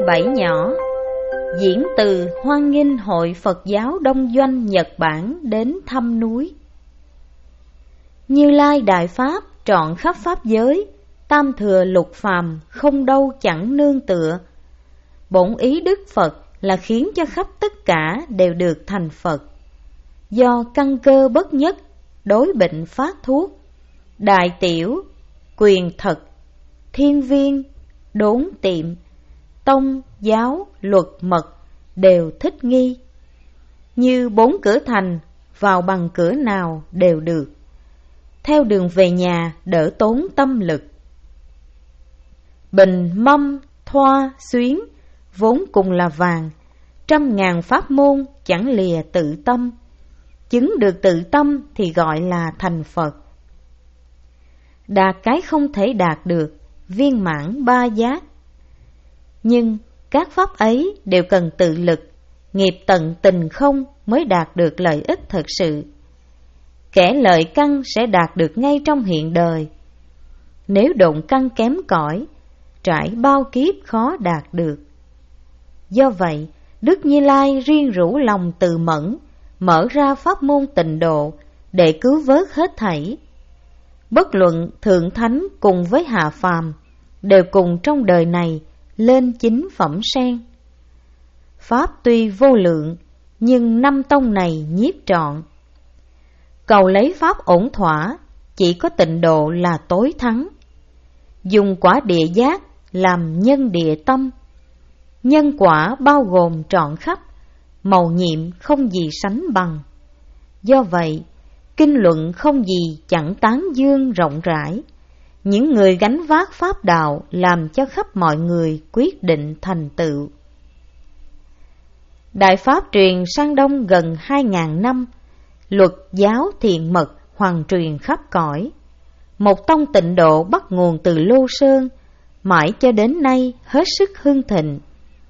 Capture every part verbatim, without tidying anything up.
Bảy nhỏ. Diễn từ hoan nghênh Hội Phật giáo Đông Doanh Nhật Bản đến thăm núi. Như Lai Đại Pháp trọn khắp pháp giới, tam thừa lục phàm không đâu chẳng nương tựa. Bổn ý Đức Phật là khiến cho khắp tất cả đều được thành Phật. Do căn cơ bất nhất, đối bệnh phát thuốc, đại tiểu, quyền thật, thiên viên, đốn tiệm, tông, giáo, luật mật đều thích nghi. Như bốn cửa thành, vào bằng cửa nào đều được. Theo đường về nhà đỡ tốn tâm lực. Bình, mâm, thoa, xuyến vốn cùng là vàng, trăm ngàn pháp môn chẳng lìa tự tâm. Chứng được tự tâm thì gọi là thành Phật. Đạt cái không thể đạt được, viên mãn ba giác. Nhưng các pháp ấy đều cần tự lực, nghiệp tận tình không mới đạt được lợi ích thật sự. Kẻ lợi căn sẽ đạt được ngay trong hiện đời. Nếu độn căn kém cỏi, trải bao kiếp khó đạt được. Do vậy, Đức Như Lai riêng rủ lòng từ mẫn, mở ra pháp môn tịnh độ để cứu vớt hết thảy. Bất luận thượng thánh cùng với hạ phàm đều cùng trong đời này lên chính phẩm sen. Pháp tuy vô lượng, nhưng năm tông này nhiếp trọn. Cầu lấy pháp ổn thỏa, chỉ có tịnh độ là tối thắng. Dùng quả địa giác làm nhân địa tâm. Nhân quả bao gồm trọn khắp, mầu nhiệm không gì sánh bằng. Do vậy, kinh luận không gì chẳng tán dương rộng rãi. Những người gánh vác pháp đạo làm cho khắp mọi người quyết định thành tựu. Đại Pháp truyền sang Đông gần hai ngàn năm, luật giáo thiện mật hoàn truyền khắp cõi. Một tông tịnh độ bắt nguồn từ Lô Sơn, mãi cho đến nay hết sức hưng thịnh.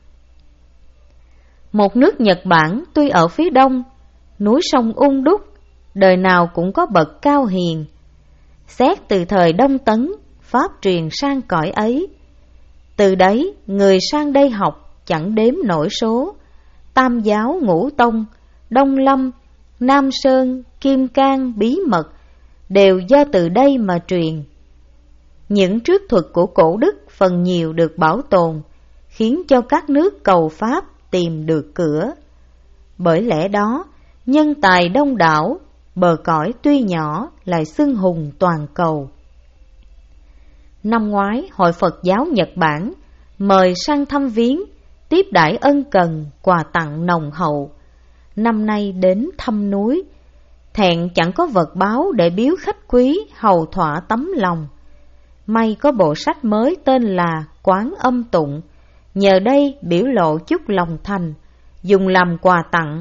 Một nước Nhật Bản tuy ở phía đông, núi sông ung đúc, đời nào cũng có bậc cao hiền. Xét từ thời Đông Tấn, Pháp truyền sang cõi ấy. Từ đấy, người sang đây học chẳng đếm nổi số. Tam giáo ngũ tông, Đông Lâm, Nam Sơn, Kim Cang, Bí Mật đều do từ đây mà truyền. Những trước thuật của cổ đức phần nhiều được bảo tồn, khiến cho các nước cầu Pháp tìm được cửa. Bởi lẽ đó, nhân tài đông đảo, bờ cõi tuy nhỏ lại xưng hùng toàn cầu. Năm ngoái, Hội Phật giáo Nhật Bản mời sang thăm viếng, tiếp đãi ân cần, quà tặng nồng hậu. Năm nay đến thăm núi, thẹn chẳng có vật báo để biếu khách quý hầu thỏa tấm lòng. May có bộ sách mới tên là Quán Âm Tụng, nhờ đây biểu lộ chút lòng thành, dùng làm quà tặng.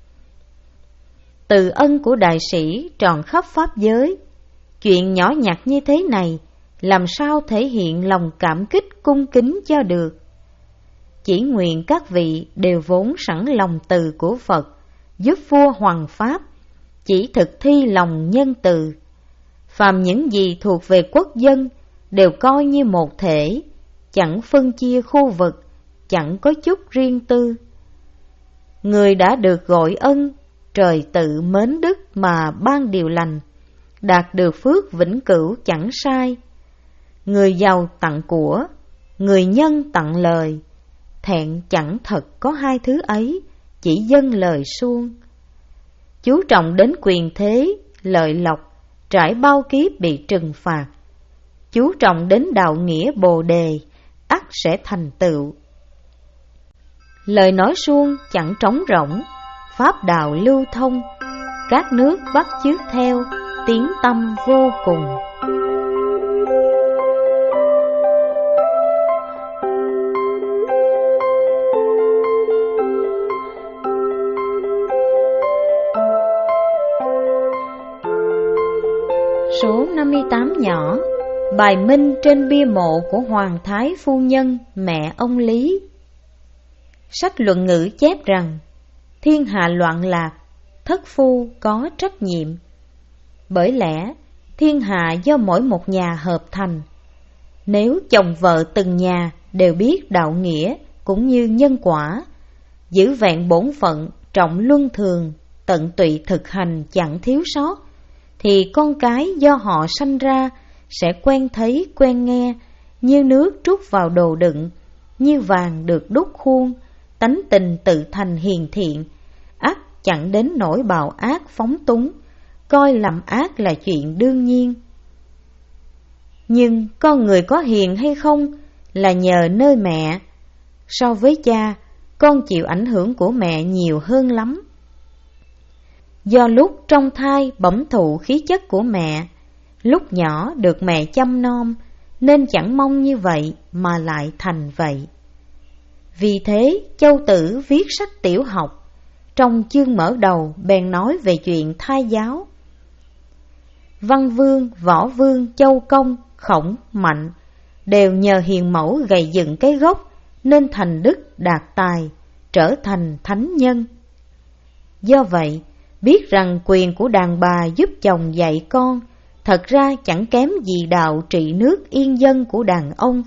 Từ ân của đại sĩ tròn khắp pháp giới, chuyện nhỏ nhặt như thế này làm sao thể hiện lòng cảm kích cung kính cho được. Chỉ nguyện các vị đều vốn sẵn lòng từ của Phật, giúp vua hoằng pháp, chỉ thực thi lòng nhân từ. Phàm những gì thuộc về quốc dân đều coi như một thể, chẳng phân chia khu vực, chẳng có chút riêng tư. Người đã được gọi ân, trời tự mến đức mà ban điều lành, đạt được phước vĩnh cửu chẳng sai. Người giàu tặng của, người nhân tặng lời, thẹn chẳng thật có hai thứ ấy, chỉ dâng lời suông. Chú trọng đến quyền thế, lợi lộc, trải bao kiếp bị trừng phạt. Chú trọng đến đạo nghĩa bồ đề, ắt sẽ thành tựu. Lời nói suông chẳng trống rỗng, pháp đạo lưu thông, các nước bắt chước theo, tiếng tâm vô cùng. Số năm mươi tám nhỏ. Bài minh trên bia mộ của Hoàng Thái Phu Nhân, mẹ ông Lý. Sách luận ngữ chép rằng, thiên hạ loạn lạc, thất phu có trách nhiệm. Bởi lẽ, thiên hạ do mỗi một nhà hợp thành. Nếu chồng vợ từng nhà đều biết đạo nghĩa cũng như nhân quả, giữ vẹn bổn phận, trọng luân thường, tận tụy thực hành chẳng thiếu sót, thì con cái do họ sanh ra sẽ quen thấy quen nghe, như nước trút vào đồ đựng, như vàng được đúc khuôn, tánh tình tự thành hiền thiện, ắt chẳng đến nỗi bạo ác phóng túng, coi làm ác là chuyện đương nhiên. Nhưng con người có hiền hay không là nhờ nơi mẹ. So với cha, con chịu ảnh hưởng của mẹ nhiều hơn lắm. Do lúc trong thai bẩm thụ khí chất của mẹ, lúc nhỏ được mẹ chăm nom, nên chẳng mong như vậy mà lại thành vậy. Vì thế Châu Tử viết sách tiểu học, trong chương mở đầu bèn nói về chuyện thai giáo. Văn Vương, Võ Vương, Châu Công, Khổng, Mạnh đều nhờ hiền mẫu gầy dựng cái gốc nên thành đức đạt tài, trở thành thánh nhân. Do vậy, biết rằng quyền của đàn bà giúp chồng dạy con thật ra chẳng kém gì đạo trị nước yên dân của đàn ông.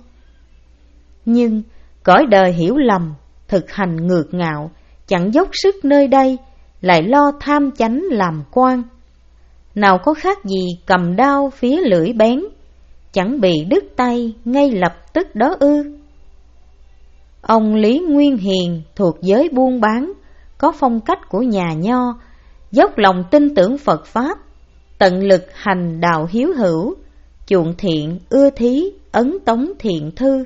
Nhưng cõi đời hiểu lầm, thực hành ngược ngạo, chẳng dốc sức nơi đây, lại lo tham chánh làm quan. Nào có khác gì cầm đao phía lưỡi bén, chẳng bị đứt tay ngay lập tức đó ư. Ông Lý Nguyên Hiền thuộc giới buôn bán, có phong cách của nhà nho, dốc lòng tin tưởng Phật Pháp, tận lực hành đạo hiếu hữu, chuộng thiện, ưa thí, ấn tống thiện thư.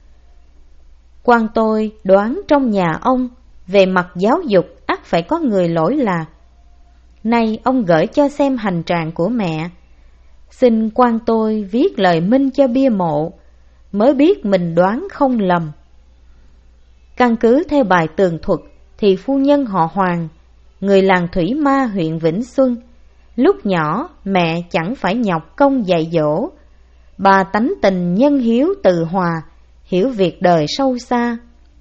Quan tôi đoán trong nhà ông, về mặt giáo dục ắt phải có người lỗi lạc. Nay ông gửi cho xem hành trạng của mẹ, xin quan tôi viết lời minh cho bia mộ, mới biết mình đoán không lầm. Căn cứ theo bài tường thuật thì phu nhân họ Hoàng, người làng Thủy Ma huyện Vĩnh Xuân, lúc nhỏ mẹ chẳng phải nhọc công dạy dỗ, bà tánh tình nhân hiếu từ hòa, hiểu việc đời sâu xa.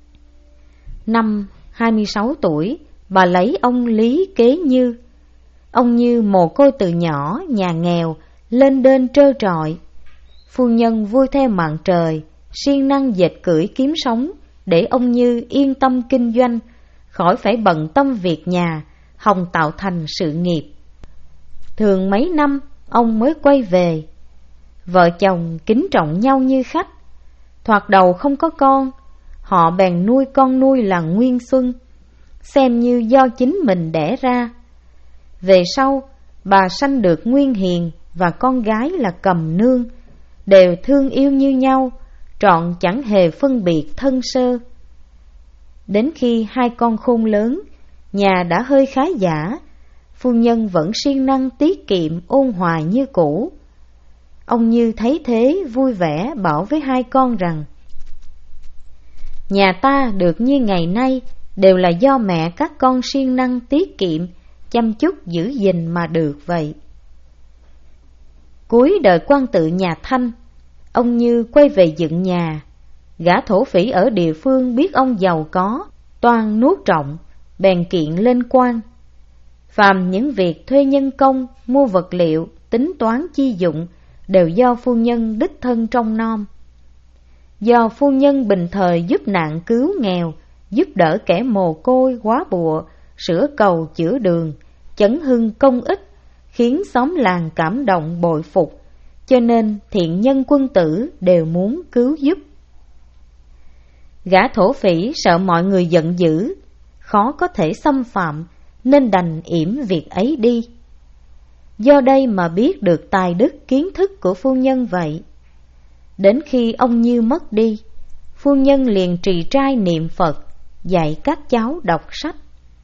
Năm hai mươi sáu tuổi, bà lấy ông Lý kế Như. Ông Như mồ côi từ nhỏ, nhà nghèo, lên đên trơ trọi. Phu nhân vui theo mạng trời, siêng năng dệt cưỡi kiếm sống, để ông Như yên tâm kinh doanh, khỏi phải bận tâm việc nhà, hòng tạo thành sự nghiệp. Thường mấy năm, ông mới quay về. Vợ chồng kính trọng nhau như khách. Thoạt đầu không có con, họ bèn nuôi con nuôi là Nguyên Xuân, xem như do chính mình đẻ ra. Về sau, bà sanh được Nguyên Hiền và con gái là Cầm Nương, đều thương yêu như nhau, trọn chẳng hề phân biệt thân sơ. Đến khi hai con khôn lớn, nhà đã hơi khá giả, phu nhân vẫn siêng năng tiết kiệm ôn hòa như cũ. Ông Như thấy thế vui vẻ bảo với hai con rằng: nhà ta được như ngày nay đều là do mẹ các con siêng năng tiết kiệm, chăm chút giữ gìn mà được vậy. Cuối đời quan tự nhà Thanh, ông Như quay về dựng nhà. Gã thổ phỉ ở địa phương biết ông giàu có, toan nuốt trọng, bèn kiện lên quan. Phàm những việc thuê nhân công, mua vật liệu, tính toán chi dụng đều do phu nhân đích thân trông nom. Do phu nhân bình thời giúp nạn cứu nghèo, giúp đỡ kẻ mồ côi quá bụa, sửa cầu chữa đường, chấn hưng công ích, khiến xóm làng cảm động bội phục, cho nên thiện nhân quân tử đều muốn cứu giúp. Gã thổ phỉ sợ mọi người giận dữ, khó có thể xâm phạm, nên đành yểm việc ấy đi. Do đây mà biết được tài đức kiến thức của phu nhân vậy. Đến khi ông Như mất đi, phu nhân liền trì trai niệm Phật, dạy các cháu đọc sách.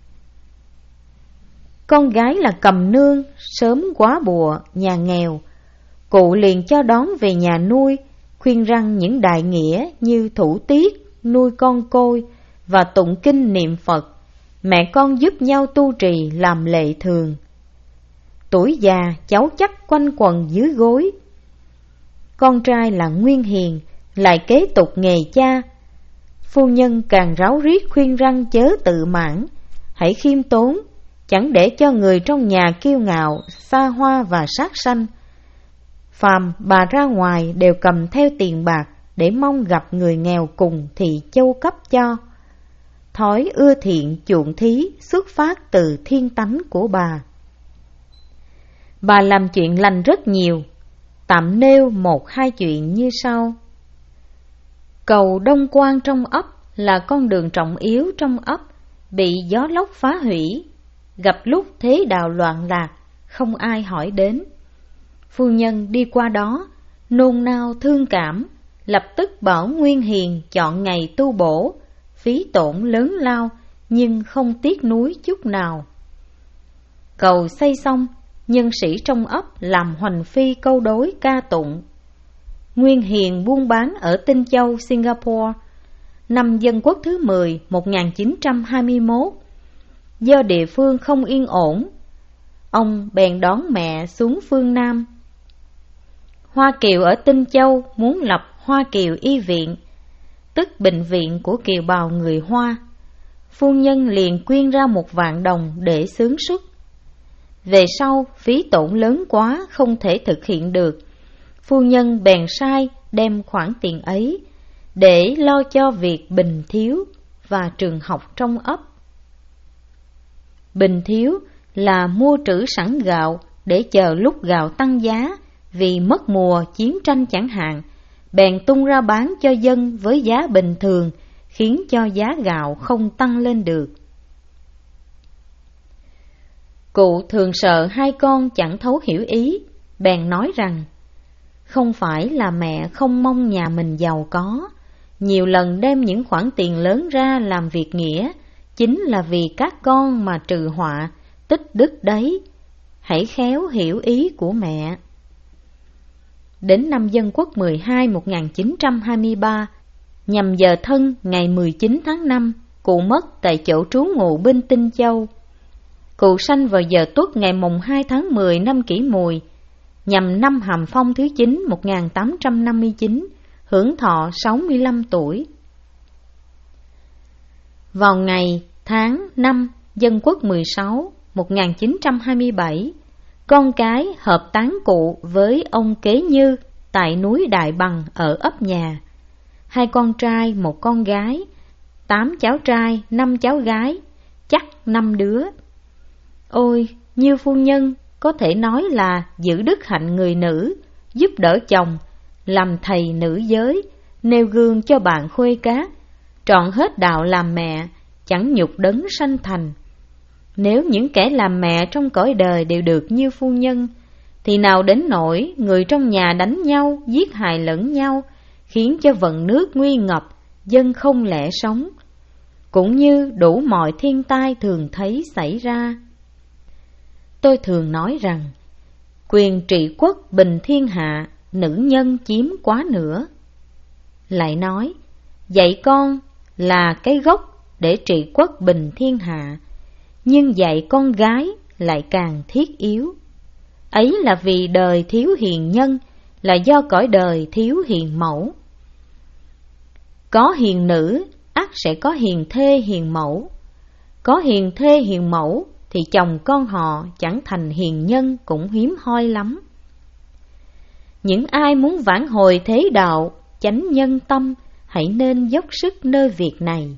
Con gái là Cầm Nương, sớm quá bùa, nhà nghèo. Cụ liền cho đón về nhà nuôi, khuyên răn những đại nghĩa như thủ tiết, nuôi con côi và tụng kinh niệm Phật. Mẹ con giúp nhau tu trì làm lệ thường. Tuổi già cháu chắc quanh quần dưới gối. Con trai là Nguyên Hiền lại kế tục nghề cha. Phu nhân càng ráo riết khuyên răn chớ tự mãn, hãy khiêm tốn, chẳng để cho người trong nhà kiêu ngạo, xa hoa và sát sanh. Phàm bà ra ngoài đều cầm theo tiền bạc để mong gặp người nghèo cùng thì châu cấp cho. Thói ưa thiện chuộng thí xuất phát từ thiên tánh của bà. Bà làm chuyện lành rất nhiều, tạm nêu một hai chuyện như sau. Cầu Đông Quan trong ấp là con đường trọng yếu trong ấp, bị gió lốc phá hủy, gặp lúc thế đạo loạn lạc, không ai hỏi đến. Phu nhân đi qua đó, nôn nao thương cảm, lập tức bảo Nguyên Hiền chọn ngày tu bổ, phí tổn lớn lao nhưng không tiếc nuối chút nào. Cầu xây xong, nhân sĩ trong ấp làm hoành phi câu đối ca tụng. Nguyên Hiền buôn bán ở Tinh Châu, Singapore, năm Dân Quốc thứ mười, một nghìn chín trăm hai mươi mốt. Do địa phương không yên ổn, ông bèn đón mẹ xuống phương Nam. Hoa Kiều ở Tinh Châu muốn lập Hoa Kiều Y Viện, tức bệnh viện của kiều bào người Hoa. Phu nhân liền quyên ra một vạn đồng để xướng xuất. Về sau phí tổn lớn quá không thể thực hiện được, phu nhân bèn sai đem khoản tiền ấy để lo cho việc bình thiếu và trường học trong ấp. Bình thiếu là mua trữ sẵn gạo để chờ lúc gạo tăng giá vì mất mùa chiến tranh chẳng hạn, bèn tung ra bán cho dân với giá bình thường, khiến cho giá gạo không tăng lên được. Cụ thường sợ hai con chẳng thấu hiểu ý, bèn nói rằng không phải là mẹ không mong nhà mình giàu có, nhiều lần đem những khoản tiền lớn ra làm việc nghĩa, chính là vì các con mà trừ họa, tích đức đấy. Hãy khéo hiểu ý của mẹ. Đến năm Dân Quốc mười hai, một nghìn chín trăm hai mươi ba, nhằm giờ thân ngày mười chín tháng năm, cụ mất tại chỗ trú ngụ bên Tinh Châu. Cụ sanh vào giờ Tuất ngày mùng hai tháng mười năm Kỷ Mùi, nhằm năm Hàm Phong thứ chín, một nghìn tám trăm năm mươi chín, hưởng thọ sáu mươi lăm tuổi. Vào ngày, tháng, năm Dân Quốc mười sáu, một nghìn chín trăm hai mươi bảy, con cái hợp tán cụ với ông Kế Như tại núi Đại Bằng ở ấp Nhà. Hai con trai, một con gái, tám cháu trai, năm cháu gái, chắc năm đứa. Ôi, Như phu nhân có thể nói là giữ đức hạnh người nữ, giúp đỡ chồng, làm thầy nữ giới, nêu gương cho bạn khuê cát, trọn hết đạo làm mẹ, chẳng nhục đấng sanh thành. Nếu những kẻ làm mẹ trong cõi đời đều được như phu nhân, thì nào đến nỗi người trong nhà đánh nhau, giết hại lẫn nhau, khiến cho vận nước nguy ngập, dân không lẽ sống, cũng như đủ mọi thiên tai thường thấy xảy ra. Tôi thường nói rằng, quyền trị quốc bình thiên hạ, nữ nhân chiếm quá nữa. Lại nói, dạy con là cái gốc để trị quốc bình thiên hạ, nhưng dạy con gái lại càng thiết yếu. Ấy là vì đời thiếu hiền nhân, là do cõi đời thiếu hiền mẫu. Có hiền nữ, ắt sẽ có hiền thê hiền mẫu. Có hiền thê hiền mẫu thì chồng con họ chẳng thành hiền nhân cũng hiếm hoi lắm. Những ai muốn vãn hồi thế đạo, chánh nhân tâm, hãy nên dốc sức nơi việc này.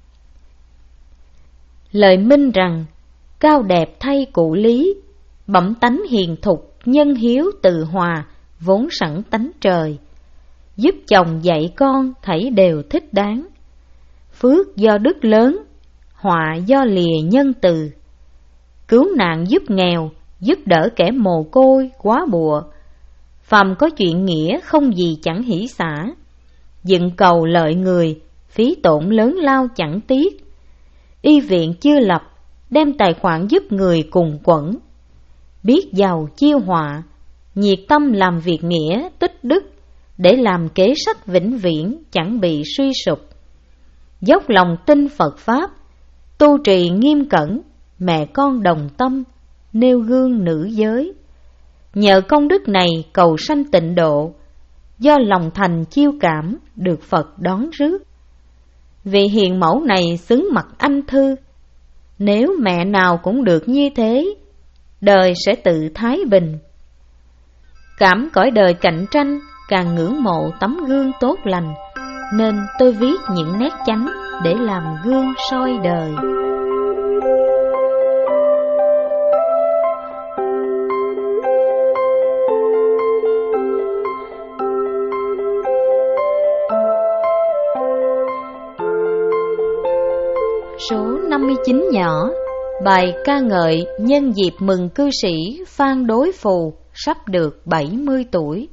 Lời minh rằng, cao đẹp thay cụ lý, bẩm tánh hiền thục, nhân hiếu từ hòa, vốn sẵn tánh trời. Giúp chồng dạy con thảy đều thích đáng. Phước do đức lớn, họa do lìa nhân từ. Cứu nạn giúp nghèo, giúp đỡ kẻ mồ côi, quá bụa. Phàm có chuyện nghĩa không gì chẳng hỷ xả. Dựng cầu lợi người, phí tổn lớn lao chẳng tiếc. Y viện chưa lập, đem tài khoản giúp người cùng quẩn. Biết giàu chiêu họa, nhiệt tâm làm việc nghĩa tích đức, để làm kế sách vĩnh viễn chẳng bị suy sụp. Dốc lòng tin Phật Pháp, tu trì nghiêm cẩn, mẹ con đồng tâm, nêu gương nữ giới. Nhờ công đức này cầu sanh tịnh độ, do lòng thành chiêu cảm được Phật đón rước. Vị hiền mẫu này xứng mặt anh thư. Nếu mẹ nào cũng được như thế, đời sẽ tự thái bình. Cảm cõi đời cạnh tranh, càng ngưỡng mộ tấm gương tốt lành, nên tôi viết những nét chánh để làm gương soi đời. Số năm mươi chín nhỏ, bài ca ngợi nhân dịp mừng cư sĩ Phan Đối Phù sắp được bảy mươi tuổi.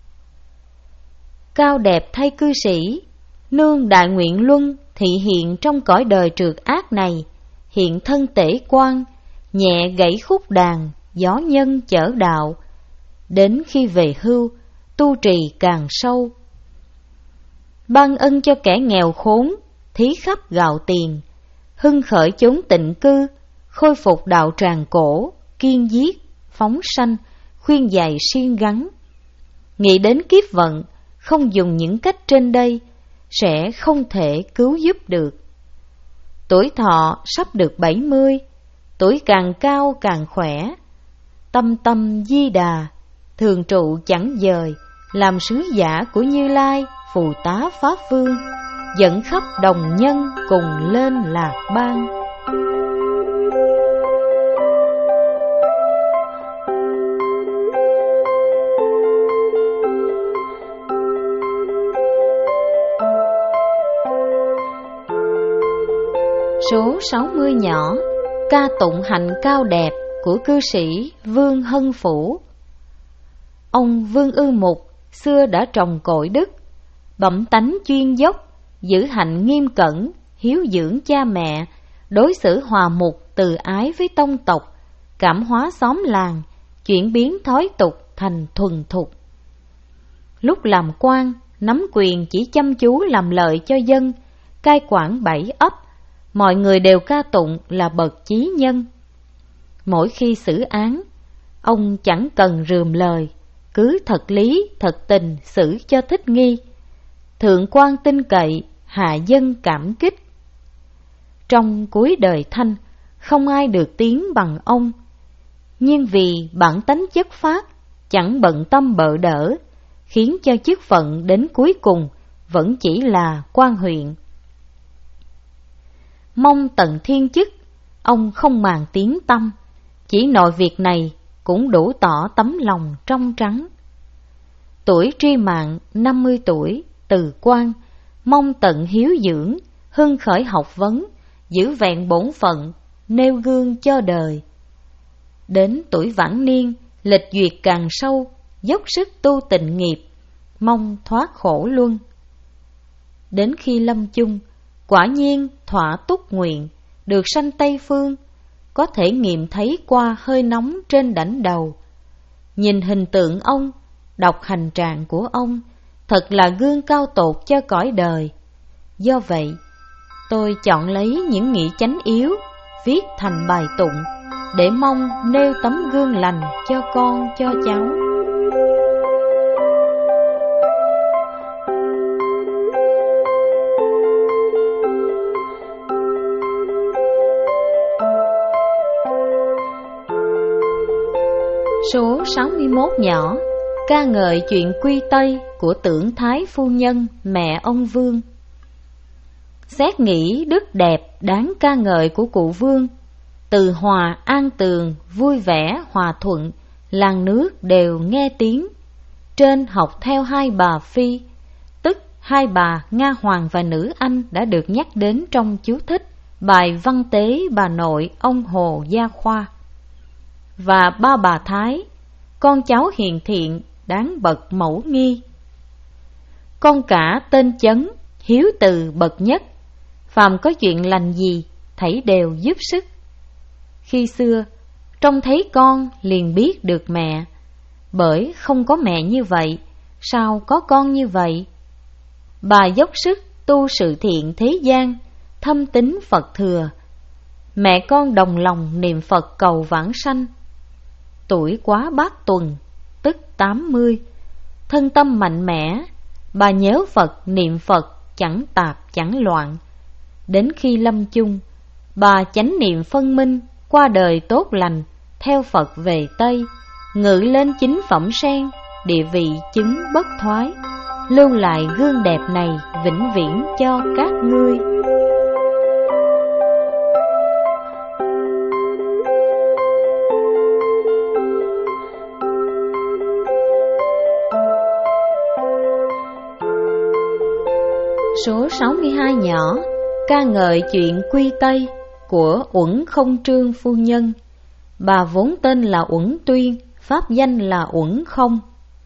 Cao đẹp thay cư sĩ, nương đại nguyện luân thị hiện trong cõi đời trượt ác này, hiện thân tể quan, nhẹ gãy khúc đàn, gió nhân chở đạo, đến khi về hưu, tu trì càng sâu. Ban ân cho kẻ nghèo khốn, thí khắp gạo tiền, hưng khởi chốn tịnh cư, khôi phục đạo tràng cổ, kiên giết, phóng sanh, khuyên dạy siêng gắn. Nghĩ đến kiếp vận, không dùng những cách trên đây, sẽ không thể cứu giúp được. Tuổi thọ sắp được bảy mươi, tuổi càng cao càng khỏe. Tâm tâm di đà, thường trụ chẳng dời, làm sứ giả của Như Lai, phù tá Pháp Vương, dẫn khắp đồng nhân cùng lên lạc bang. Số sáu mươi nhỏ, ca tụng hạnh cao đẹp của cư sĩ Vương Hân Phủ. Ông Vương Ư Mục xưa đã trồng cội đức, bẩm tánh chuyên dốc, giữ hạnh nghiêm cẩn, hiếu dưỡng cha mẹ, đối xử hòa mục từ ái với tông tộc, cảm hóa xóm làng, chuyển biến thói tục thành thuần thục. Lúc làm quan, nắm quyền chỉ chăm chú làm lợi cho dân, cai quản bảy ấp, mọi người đều ca tụng là bậc chí nhân. Mỗi khi xử án, ông chẳng cần rườm lời, cứ thật lý, thật tình xử cho thích nghi. Thượng quan tin cậy, hạ dân cảm kích. Trong cuối đời thanh, không ai được tiếng bằng ông. Nhưng vì bản tánh chất phác, chẳng bận tâm bợ đỡ, khiến cho chức phận đến cuối cùng vẫn chỉ là quan huyện. Mong tận thiên chức, ông không màng tiếng tâm, chỉ nội việc này cũng đủ tỏ tấm lòng trong trắng. Tuổi tri mạng năm mươi tuổi, từ quan, mong tận hiếu dưỡng, hưng khởi học vấn, giữ vẹn bổn phận, nêu gương cho đời. Đến tuổi vãn niên, lịch duyệt càng sâu, dốc sức tu tịnh nghiệp, mong thoát khổ luân. Đến khi lâm chung, quả nhiên thỏa túc nguyện, được sanh Tây Phương, có thể nghiệm thấy qua hơi nóng trên đảnh đầu. Nhìn hình tượng ông, đọc hành trạng của ông, thật là gương cao tột cho cõi đời. Do vậy, tôi chọn lấy những nghĩa chánh yếu, viết thành bài tụng, để mong nêu tấm gương lành cho con cho cháu. Số sáu mươi mốt nhỏ, ca ngợi chuyện quy Tây của Tưởng Thái phu nhân mẹ ông Vương. Xét nghĩ đức đẹp đáng ca ngợi của cụ Vương, từ hòa an tường, vui vẻ hòa thuận, làng nước đều nghe tiếng. Trên học theo hai bà Phi, tức hai bà Nga Hoàng và Nữ Anh đã được nhắc đến trong chú thích bài văn tế bà nội ông Hồ Gia Khoa. Và ba bà Thái, con cháu hiền thiện, đáng bậc mẫu nghi. Con cả tên Chấn, hiếu từ bậc nhất, phàm có chuyện lành gì, thảy đều giúp sức. Khi xưa, trông thấy con liền biết được mẹ, bởi không có mẹ như vậy, sao có con như vậy? Bà dốc sức tu sự thiện thế gian, thâm tín Phật thừa. Mẹ con đồng lòng niệm Phật cầu vãng sanh. Tuổi quá bát tuần, tức tám mươi, thân tâm mạnh mẽ, bà nhớ Phật niệm Phật chẳng tạp chẳng loạn. Đến khi lâm chung, bà chánh niệm phân minh, qua đời tốt lành, theo Phật về Tây, ngự lên chính phẩm sen, địa vị chứng bất thoái, lưu lại gương đẹp này vĩnh viễn cho các ngươi. Số sáu mươi hai nhỏ, ca ngợi chuyện quy Tây của Uẩn Không Trương phu nhân. Bà vốn tên là Uẩn Tuyên, pháp danh là Uẩn Không.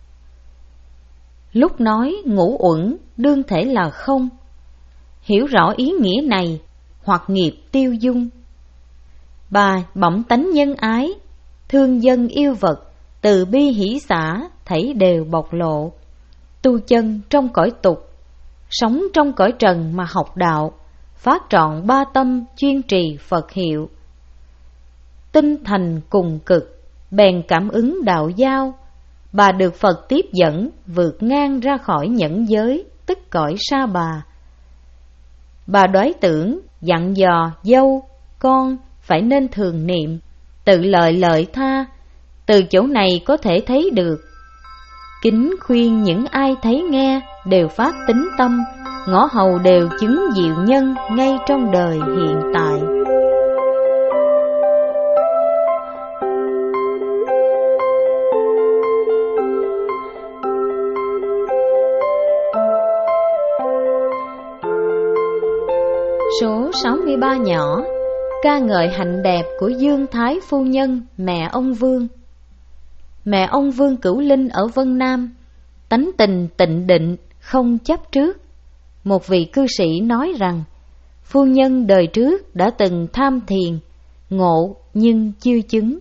Lúc nói ngũ uẩn đương thể là không, hiểu rõ ý nghĩa này hoặc nghiệp tiêu dung. Bà bẩm tánh nhân ái, thương dân yêu vật, từ bi hỷ xả thảy đều bộc lộ. Tu chân trong cõi tục, sống trong cõi trần mà học đạo, phát trọn ba tâm chuyên trì Phật hiệu. Tinh thành cùng cực, bèn cảm ứng đạo giao. Bà được Phật tiếp dẫn vượt ngang ra khỏi nhẫn giới, tức cõi Sa Bà. Bà đoái tưởng, dặn dò dâu, con phải nên thường niệm, tự lợi lợi tha. Từ chỗ này có thể thấy được, kính khuyên những ai thấy nghe đều phát tín tâm, ngõ hầu đều chứng diệu nhân ngay trong đời hiện tại. Số sáu mươi ba nhỏ, ca ngợi hạnh đẹp của Dương Thái phu nhân, mẹ ông Vương. Mẹ ông Vương Cửu Linh ở Vân Nam, tánh tình tịnh định, không chấp trước. Một vị cư sĩ nói rằng, phu nhân đời trước đã từng tham thiền, ngộ nhưng chưa chứng.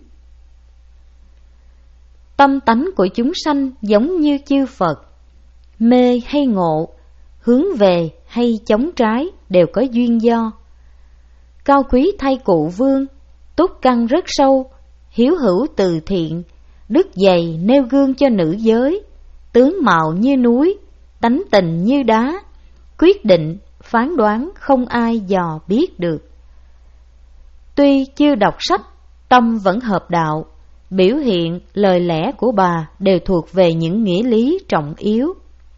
Tâm tánh của chúng sanh giống như chư Phật, mê hay ngộ, hướng về hay chống trái đều có duyên do. Cao quý thay cụ Vương, túc căn rất sâu, hiếu hữu từ thiện, đức dày nêu gương cho nữ giới, tướng mạo như núi, tánh tình như đá, quyết định, phán đoán không ai dò biết được. Tuy chưa đọc sách, tâm vẫn hợp đạo, biểu hiện, lời lẽ của bà đều thuộc về những nghĩa lý trọng yếu.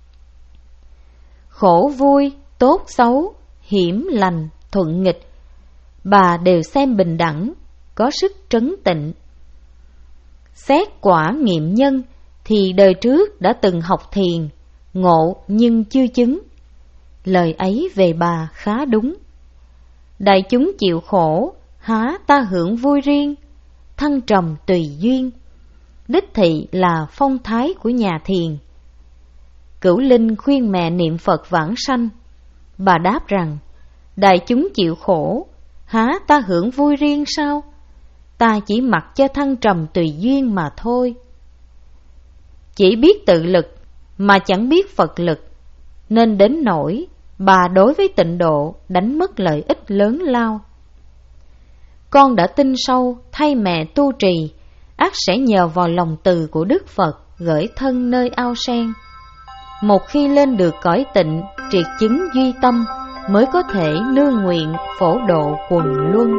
Khổ vui, tốt xấu, hiểm lành, thuận nghịch, bà đều xem bình đẳng, có sức trấn tịnh. Xét quả nghiệm nhân thì đời trước đã từng học thiền, ngộ nhưng chưa chứng. Lời ấy về bà khá đúng. Đại chúng chịu khổ, há ta hưởng vui riêng, thăng trầm tùy duyên, đích thị là phong thái của nhà thiền. Cửu Linh khuyên mẹ niệm Phật vãng sanh. Bà đáp rằng, đại chúng chịu khổ, há ta hưởng vui riêng sao? Ta chỉ mặc cho thăng trầm tùy duyên mà thôi. Chỉ biết tự lực mà chẳng biết Phật lực, nên đến nỗi bà đối với tịnh độ đánh mất lợi ích lớn lao. Con đã tin sâu thay mẹ tu trì, ắt sẽ nhờ vào lòng từ của Đức Phật gửi thân nơi ao sen. Một khi lên được cõi tịnh, triệt chứng duy tâm, mới có thể nương nguyện phổ độ quần luân.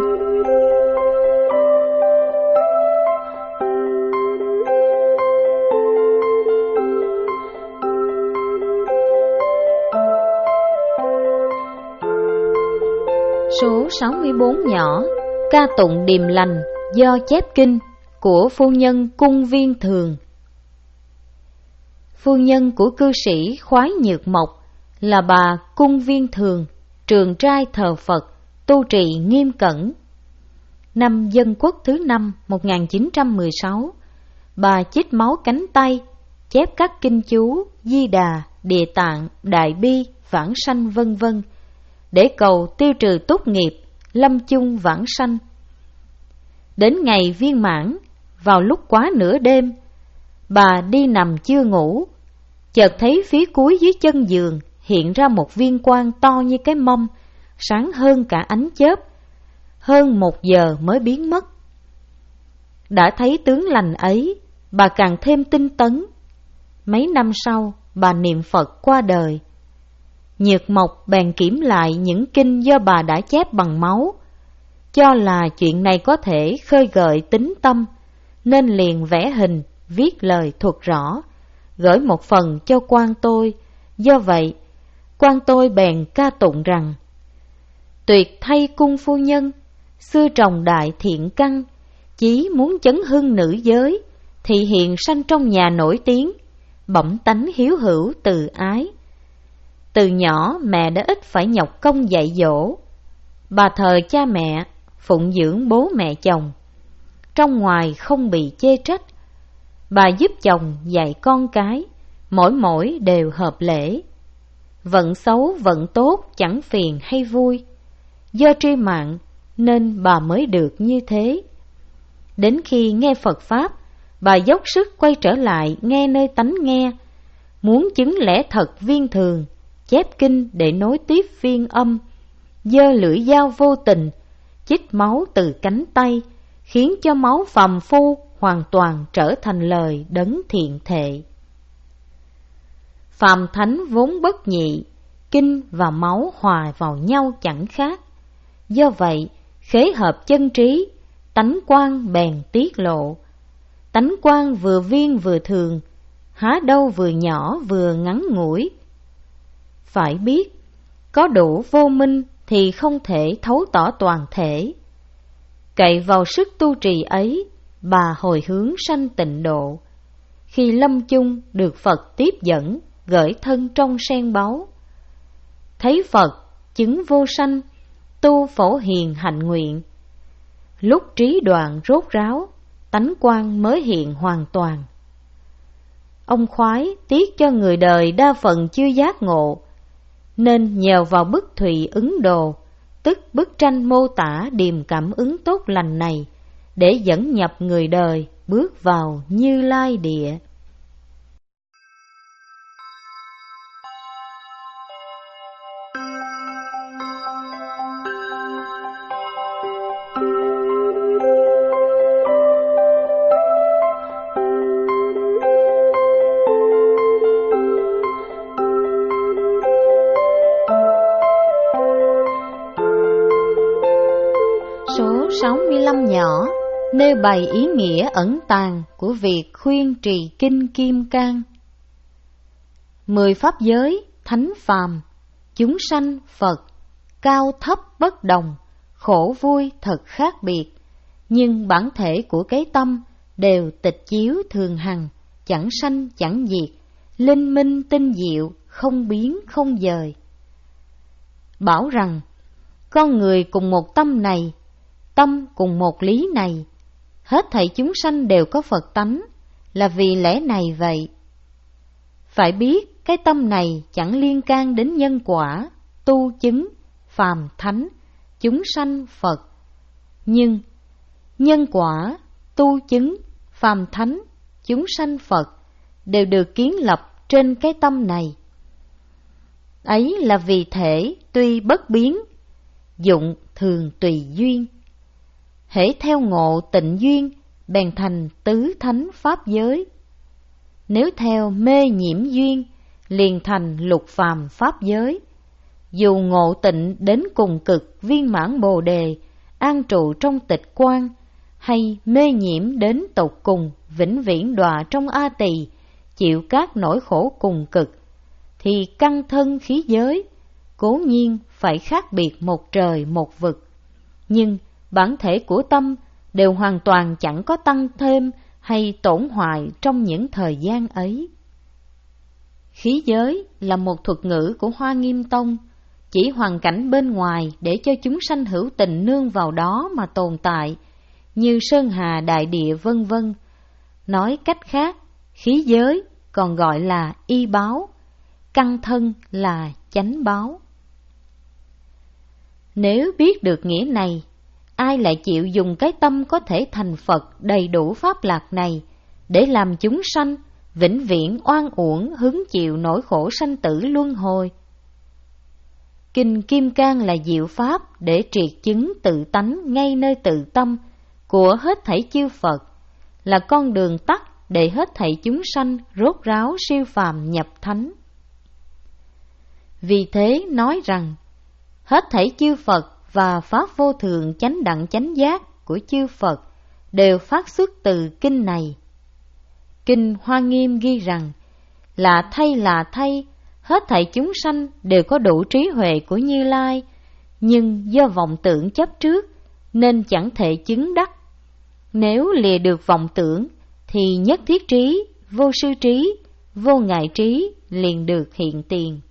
Số sáu mươi bốn nhỏ, ca tụng điềm lành do chép kinh của phu nhân Cung Viên Thường. Phu nhân của cư sĩ Khoái Nhược Mộc là bà Cung Viên Thường, trường trai thờ Phật, tu trì nghiêm cẩn. Năm Dân Quốc thứ năm một nghìn chín trăm mười sáu, bà chích máu cánh tay, chép các kinh chú, Di Đà, Địa Tạng, Đại Bi, Vãng Sanh vân vân để cầu tiêu trừ túc nghiệp, lâm chung vãng sanh. Đến ngày viên mãn, vào lúc quá nửa đêm, bà đi nằm chưa ngủ, chợt thấy phía cuối dưới chân giường hiện ra một viên quang to như cái mâm, sáng hơn cả ánh chớp, hơn một giờ mới biến mất. Đã thấy tướng lành ấy, bà càng thêm tinh tấn. Mấy năm sau, bà niệm Phật qua đời. Nhược Mộc bèn kiểm lại những kinh do bà đã chép bằng máu, cho là chuyện này có thể khơi gợi tính tâm, nên liền vẽ hình, viết lời thuật rõ, gửi một phần cho quan tôi. Do vậy, quan tôi bèn ca tụng rằng: tuyệt thay cung phu nhân, xưa trồng đại thiện căn, chí muốn chấn hưng nữ giới, thị hiện sanh trong nhà nổi tiếng, bẩm tánh hiếu hữu từ ái. Từ nhỏ mẹ đã ít phải nhọc công dạy dỗ, bà thờ cha mẹ, phụng dưỡng bố mẹ chồng, trong ngoài không bị chê trách. Bà giúp chồng dạy con cái, mỗi mỗi đều hợp lễ. Vận xấu vận tốt chẳng phiền hay vui, do tri mạng nên bà mới được như thế. Đến khi nghe Phật Pháp, bà dốc sức quay trở lại nghe nơi tánh nghe, muốn chứng lẽ thật viên thường, chép kinh để nối tiếp viên âm, giơ lưỡi dao vô tình, chích máu từ cánh tay, khiến cho máu phàm phu hoàn toàn trở thành lời đấng thiện thệ. Phàm thánh vốn bất nhị, kinh và máu hòa vào nhau chẳng khác. Do vậy, khế hợp chân trí, tánh quang bèn tiết lộ. Tánh quang vừa viên vừa thường, há đâu vừa nhỏ vừa ngắn ngủi. Phải biết, có đủ vô minh thì không thể thấu tỏ toàn thể. Cậy vào sức tu trì ấy, bà hồi hướng sanh tịnh độ. Khi lâm chung được Phật tiếp dẫn, gửi thân trong sen báu. Thấy Phật, chứng vô sanh, tu phổ hiền hạnh nguyện. Lúc trí đoạn rốt ráo, tánh quang mới hiện hoàn toàn. Ông khoái tiếc cho người đời đa phần chưa giác ngộ, nên nhờ vào bức Thụy Ứng Đồ, tức bức tranh mô tả điềm cảm ứng tốt lành này, để dẫn nhập người đời bước vào Như Lai địa. Số sáu mươi lăm nhỏ nêu bày ý nghĩa ẩn tàng của việc khuyên trì kinh Kim Cang. Mười pháp giới, thánh phàm, chúng sanh Phật, cao thấp bất đồng, khổ vui thật khác biệt, nhưng bản thể của cái tâm đều tịch chiếu thường hằng, chẳng sanh chẳng diệt, linh minh tinh diệu, không biến không dời. Bảo rằng, con người cùng một tâm này, tâm cùng một lý này, hết thảy chúng sanh đều có Phật tánh, là vì lẽ này vậy. Phải biết cái tâm này chẳng liên can đến nhân quả, tu chứng, phàm thánh, chúng sanh Phật. Nhưng nhân quả, tu chứng, phàm thánh, chúng sanh Phật đều được kiến lập trên cái tâm này. Ấy là vì thể tuy bất biến, dụng thường tùy duyên. Hễ theo ngộ tịnh duyên, bèn thành tứ thánh pháp giới. Nếu theo mê nhiễm duyên, liền thành lục phàm pháp giới. Dù ngộ tịnh đến cùng cực viên mãn bồ đề, an trụ trong tịch quan, hay mê nhiễm đến tột cùng vĩnh viễn đọa trong A Tỳ, chịu các nỗi khổ cùng cực, thì căn thân khí giới cố nhiên phải khác biệt một trời một vực. Nhưng bản thể của tâm đều hoàn toàn chẳng có tăng thêm hay tổn hoại trong những thời gian ấy. Khí giới là một thuật ngữ của Hoa Nghiêm Tông, chỉ hoàn cảnh bên ngoài để cho chúng sanh hữu tình nương vào đó mà tồn tại, như sơn hà đại địa vân vân. Nói cách khác, khí giới còn gọi là y báo, căn thân là chánh báo. Nếu biết được nghĩa này, ai lại chịu dùng cái tâm có thể thành Phật đầy đủ pháp lạc này để làm chúng sanh vĩnh viễn oan uổng hứng chịu nỗi khổ sanh tử luân hồi? Kinh Kim Cang là diệu pháp để triệt chứng tự tánh ngay nơi tự tâm của hết thảy chư Phật, là con đường tắt để hết thảy chúng sanh rốt ráo siêu phàm nhập thánh. Vì thế nói rằng, hết thảy chư Phật và pháp vô thường chánh đẳng chánh giác của chư Phật đều phát xuất từ kinh này. Kinh Hoa Nghiêm ghi rằng, Lạ thay là thay, hết thảy chúng sanh đều có đủ trí huệ của Như Lai, nhưng do vọng tưởng chấp trước nên chẳng thể chứng đắc. Nếu lìa được vọng tưởng thì nhất thiết trí, vô sư trí, vô ngại trí liền được hiện tiền.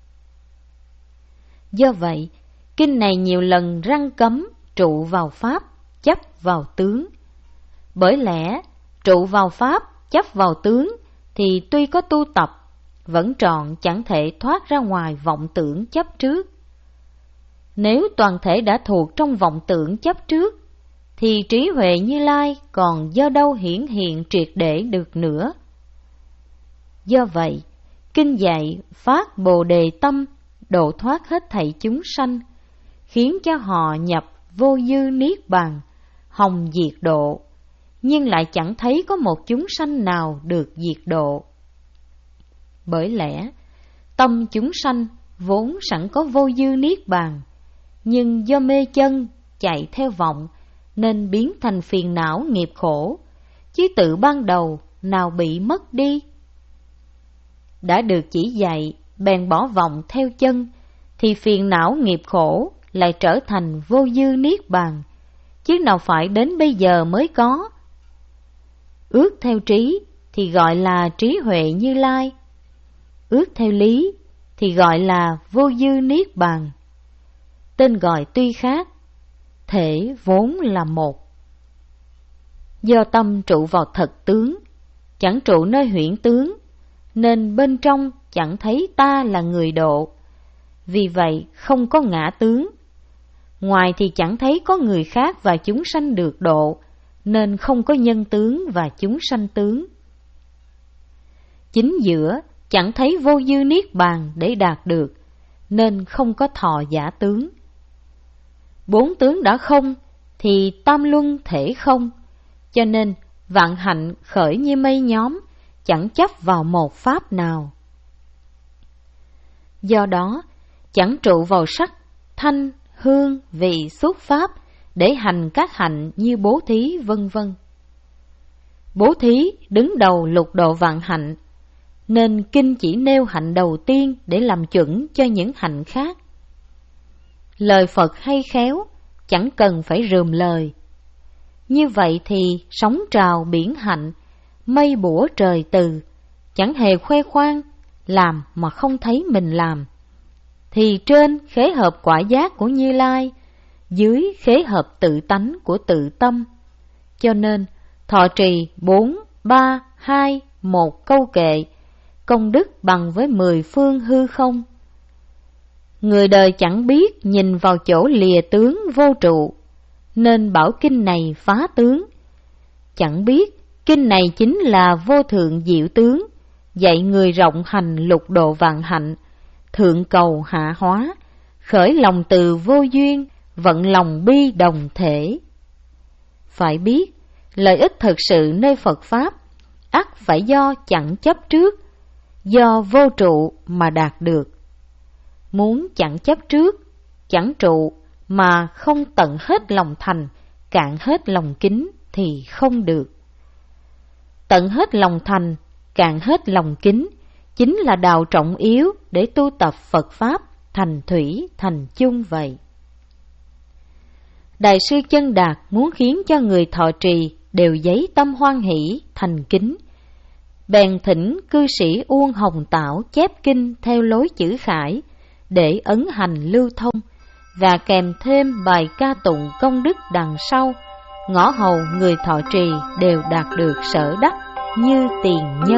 Do vậy, kinh này nhiều lần răn cấm trụ vào pháp, chấp vào tướng. Bởi lẽ trụ vào pháp, chấp vào tướng thì tuy có tu tập, vẫn trọn chẳng thể thoát ra ngoài vọng tưởng chấp trước. Nếu toàn thể đã thuộc trong vọng tưởng chấp trước, thì trí huệ Như Lai còn do đâu hiển hiện triệt để được nữa. Do vậy, kinh dạy phát Bồ Đề tâm, độ thoát hết thảy chúng sanh, khiến cho họ nhập vô dư niết bàn, hồng diệt độ, nhưng lại chẳng thấy có một chúng sanh nào được diệt độ. Bởi lẽ, tâm chúng sanh vốn sẵn có vô dư niết bàn, nhưng do mê chân, chạy theo vọng, nên biến thành phiền não nghiệp khổ, chứ tự ban đầu nào bị mất đi. Đã được chỉ dạy, bèn bỏ vọng theo chân, thì phiền não nghiệp khổ lại trở thành vô dư niết bàn, chứ nào phải đến bây giờ mới có. Ước theo trí thì gọi là trí huệ Như Lai, ước theo lý thì gọi là vô dư niết bàn. Tên gọi tuy khác, thể vốn là một. Do tâm trụ vào thật tướng, chẳng trụ nơi huyễn tướng, nên bên trong chẳng thấy ta là người độ. Vì vậy không có ngã tướng. Ngoài thì chẳng thấy có người khác và chúng sanh được độ, nên không có nhân tướng và chúng sanh tướng. Chính giữa chẳng thấy vô dư niết bàn để đạt được, nên không có thọ giả tướng. Bốn tướng đã không, thì tam luân thể không, cho nên vạn hạnh khởi như mây nhóm, chẳng chấp vào một pháp nào. Do đó, chẳng trụ vào sắc, thanh, hương, vị, xúc pháp, để hành các hạnh như bố thí vân vân. Bố thí đứng đầu lục độ vạn hạnh, nên kinh chỉ nêu hạnh đầu tiên để làm chuẩn cho những hạnh khác. Lời Phật hay khéo, chẳng cần phải rườm lời. Như vậy thì sóng trào biển hạnh, mây bủa trời từ, chẳng hề khoe khoang, làm mà không thấy mình làm. Thì trên khế hợp quả giác của Như Lai, dưới khế hợp tự tánh của tự tâm. Cho nên thọ trì bốn, ba, hai, một câu kệ, công đức bằng với mười phương hư không. Người đời chẳng biết nhìn vào chỗ lìa tướng vô trụ, nên bảo kinh này phá tướng. Chẳng biết kinh này chính là vô thượng diệu tướng, dạy người rộng hành lục độ vạn hạnh, thượng cầu hạ hóa, khởi lòng từ vô duyên, vận lòng bi đồng thể. Phải biết, lợi ích thực sự nơi Phật Pháp, ắt phải do chẳng chấp trước, do vô trụ mà đạt được. Muốn chẳng chấp trước, chẳng trụ, mà không tận hết lòng thành, cạn hết lòng kính thì không được. Tận hết lòng thành, cạn hết lòng kính, chính là đạo trọng yếu để tu tập Phật Pháp thành thủy thành chung vậy. Đại sư Chân Đạt muốn khiến cho người thọ trì đều giấy tâm hoan hỷ thành kính, bèn thỉnh cư sĩ Uông Hồng Tảo chép kinh theo lối chữ khải để ấn hành lưu thông, và kèm thêm bài ca tụng công đức đằng sau, ngõ hầu người thọ trì đều đạt được sở đắc như tiền nhân.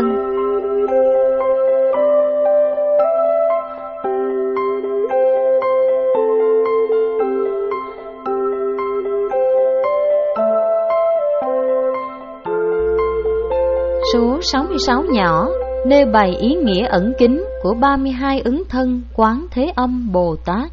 Số sáu mươi sáu nhỏ nêu bày ý nghĩa ẩn kín của ba mươi hai ứng thân Quán Thế Âm Bồ Tát.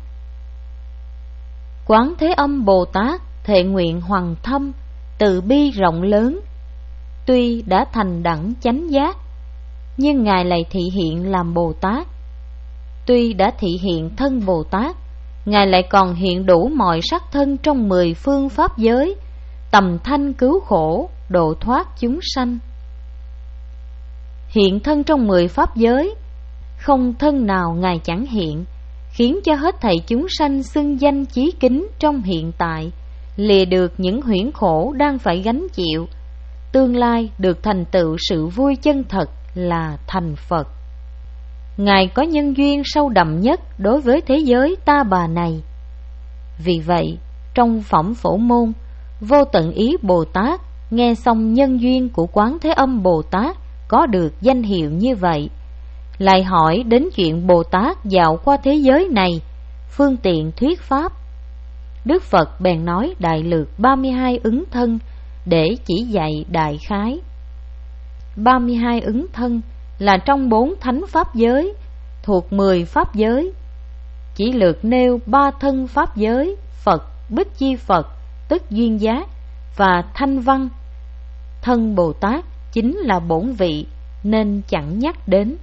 Quán Thế Âm Bồ Tát thệ nguyện hoằng thâm, từ bi rộng lớn. Tuy đã thành đẳng chánh giác, nhưng Ngài lại thị hiện làm Bồ Tát. Tuy đã thị hiện thân Bồ Tát, Ngài lại còn hiện đủ mọi sắc thân trong mười phương pháp giới, tầm thanh cứu khổ, độ thoát chúng sanh. hiện thân trong mười pháp giới, không thân nào Ngài chẳng hiện, khiến cho hết thảy chúng sanh xưng danh chí kính trong hiện tại, lìa được những huyễn khổ đang phải gánh chịu, tương lai được thành tựu sự vui chân thật là thành Phật. Ngài có nhân duyên sâu đậm nhất đối với thế giới ta bà này. Vì vậy, trong phẩm Phổ Môn, Vô Tận Ý Bồ Tát nghe xong nhân duyên của Quán Thế Âm Bồ Tát có được danh hiệu như vậy, lại hỏi đến chuyện Bồ Tát dạo qua thế giới này, phương tiện thuyết pháp. Đức Phật bèn nói đại lược ba mươi hai ứng thân để chỉ dạy đại khái. ba mươi hai ứng thân là trong bốn thánh pháp giới, thuộc mười pháp giới. Chỉ lược nêu ba thân pháp giới: Phật, Bích Chi Phật, tức duyên giác, và Thanh Văn. Thân Bồ Tát chính là bổn vị, nên chẳng nhắc đến.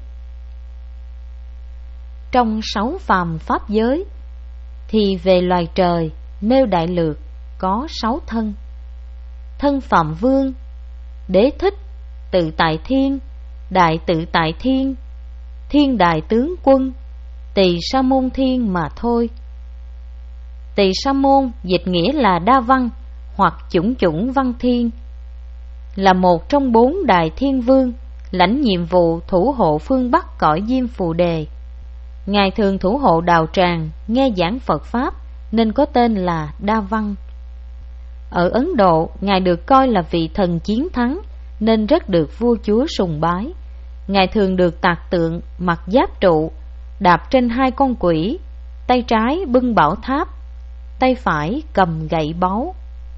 Trong sáu phàm pháp giới, thì về loài trời nêu đại lược có sáu thân: thân Phạm Vương, Đế Thích, Tự Tại Thiên, Đại Tự Tại Thiên, Thiên Đại Tướng Quân, Tỳ Sa Môn Thiên mà thôi. Tỳ Sa Môn dịch nghĩa là đa văn hoặc chủng chủng văn thiên, là một trong bốn đại thiên vương, lãnh nhiệm vụ thủ hộ phương Bắc cõi Diêm Phù Đề. Ngài thường thủ hộ đạo tràng, nghe giảng Phật Pháp, nên có tên là Đa Văn. Ở Ấn Độ, Ngài được coi là vị thần chiến thắng, nên rất được vua chúa sùng bái. Ngài thường được tạc tượng, mặc giáp trụ, đạp trên hai con quỷ, tay trái bưng bảo tháp, tay phải cầm gậy báu.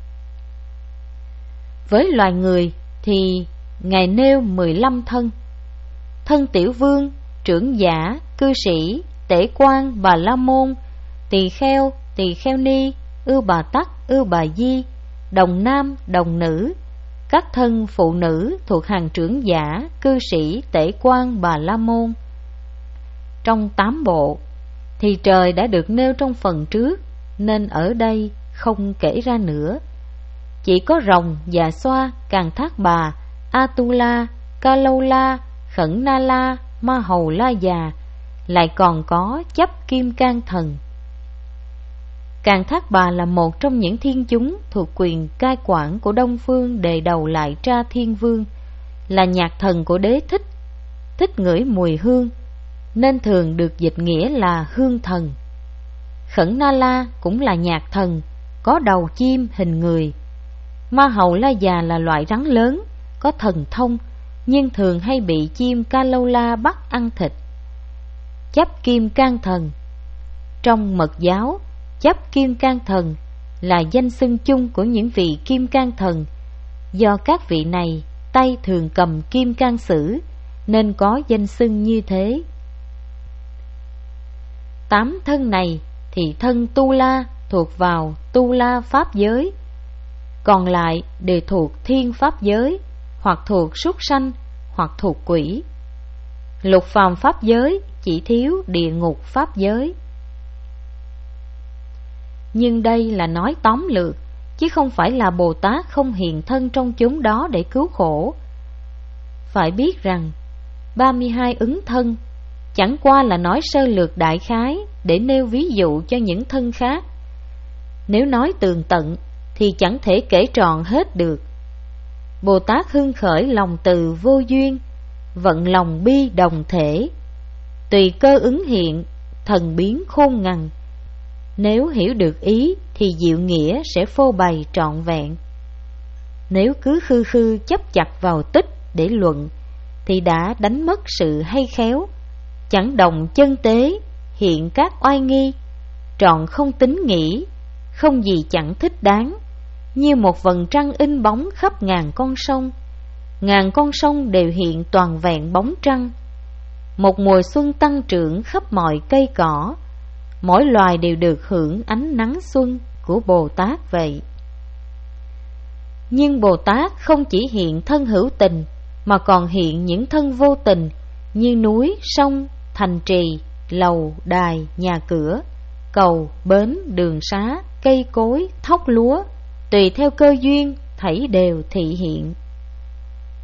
Với loài người thì Ngài nêu mười lăm thân: thân Tiểu Vương, trưởng giả, cư sĩ, tể quan, bà la môn, tỳ kheo, tỳ kheo ni, ưu bà tắc, ưu bà di, đồng nam, đồng nữ, các thân phụ nữ thuộc hàng trưởng giả, cư sĩ, tể quan, bà la môn. Trong tám bộ thì trời đã được nêu trong phần trước, nên ở đây không kể ra nữa. Chỉ có rồng, dạ xoa, càn thác bà, Atula, Ca Lâu La, Khẩn Na La, Ma Hầu La Già, lại còn có chấp kim can thần. Càn Thác Bà là một trong những thiên chúng thuộc quyền cai quản của Đông Phương Đề Đầu Lại Tra Thiên Vương, là nhạc thần của Đế Thích, thích ngửi mùi hương, nên thường được dịch nghĩa là hương thần. Khẩn Na La cũng là nhạc thần, có đầu chim hình người. Ma Hầu La Già là loại rắn lớn, có thần thông, nhưng thường hay bị chim Ca Lâu La bắt ăn thịt. Chấp kim can thần. Trong mật giáo, chấp kim can thần là danh xưng chung của những vị kim can thần. Do các vị này tay thường cầm kim can sử, nên có danh xưng như thế. Tám thân này thì thân Tu La thuộc vào Tu La pháp giới, còn lại đều thuộc thiên pháp giới, hoặc thuộc súc sanh, hoặc thuộc quỷ. Lục phàm pháp giới chỉ thiếu địa ngục pháp giới. Nhưng đây là nói tóm lược, chứ không phải là Bồ Tát không hiện thân trong chúng đó để cứu khổ. Phải biết rằng ba mươi hai ứng thân chẳng qua là nói sơ lược đại khái để nêu ví dụ cho những thân khác. Nếu nói tường tận thì chẳng thể kể trọn hết được. Bồ Tát hưng khởi lòng từ vô duyên, vận lòng bi đồng thể, tùy cơ ứng hiện, thần biến khôn ngần. Nếu hiểu được ý thì diệu nghĩa sẽ phô bày trọn vẹn. Nếu cứ khư khư chấp chặt vào tích để luận thì đã đánh mất sự hay khéo, chẳng đồng chân tế, hiện các oai nghi, trọn không tính nghĩ, không gì chẳng thích đáng. Như một vầng trăng in bóng khắp ngàn con sông, ngàn con sông đều hiện toàn vẹn bóng trăng. Một mùa xuân tăng trưởng khắp mọi cây cỏ, mỗi loài đều được hưởng ánh nắng xuân của Bồ Tát vậy. Nhưng Bồ Tát không chỉ hiện thân hữu tình, mà còn hiện những thân vô tình, như núi, sông, thành trì, lầu, đài, nhà cửa, cầu, bến, đường xá, cây cối, thóc lúa, tùy theo cơ duyên, thảy đều thị hiện.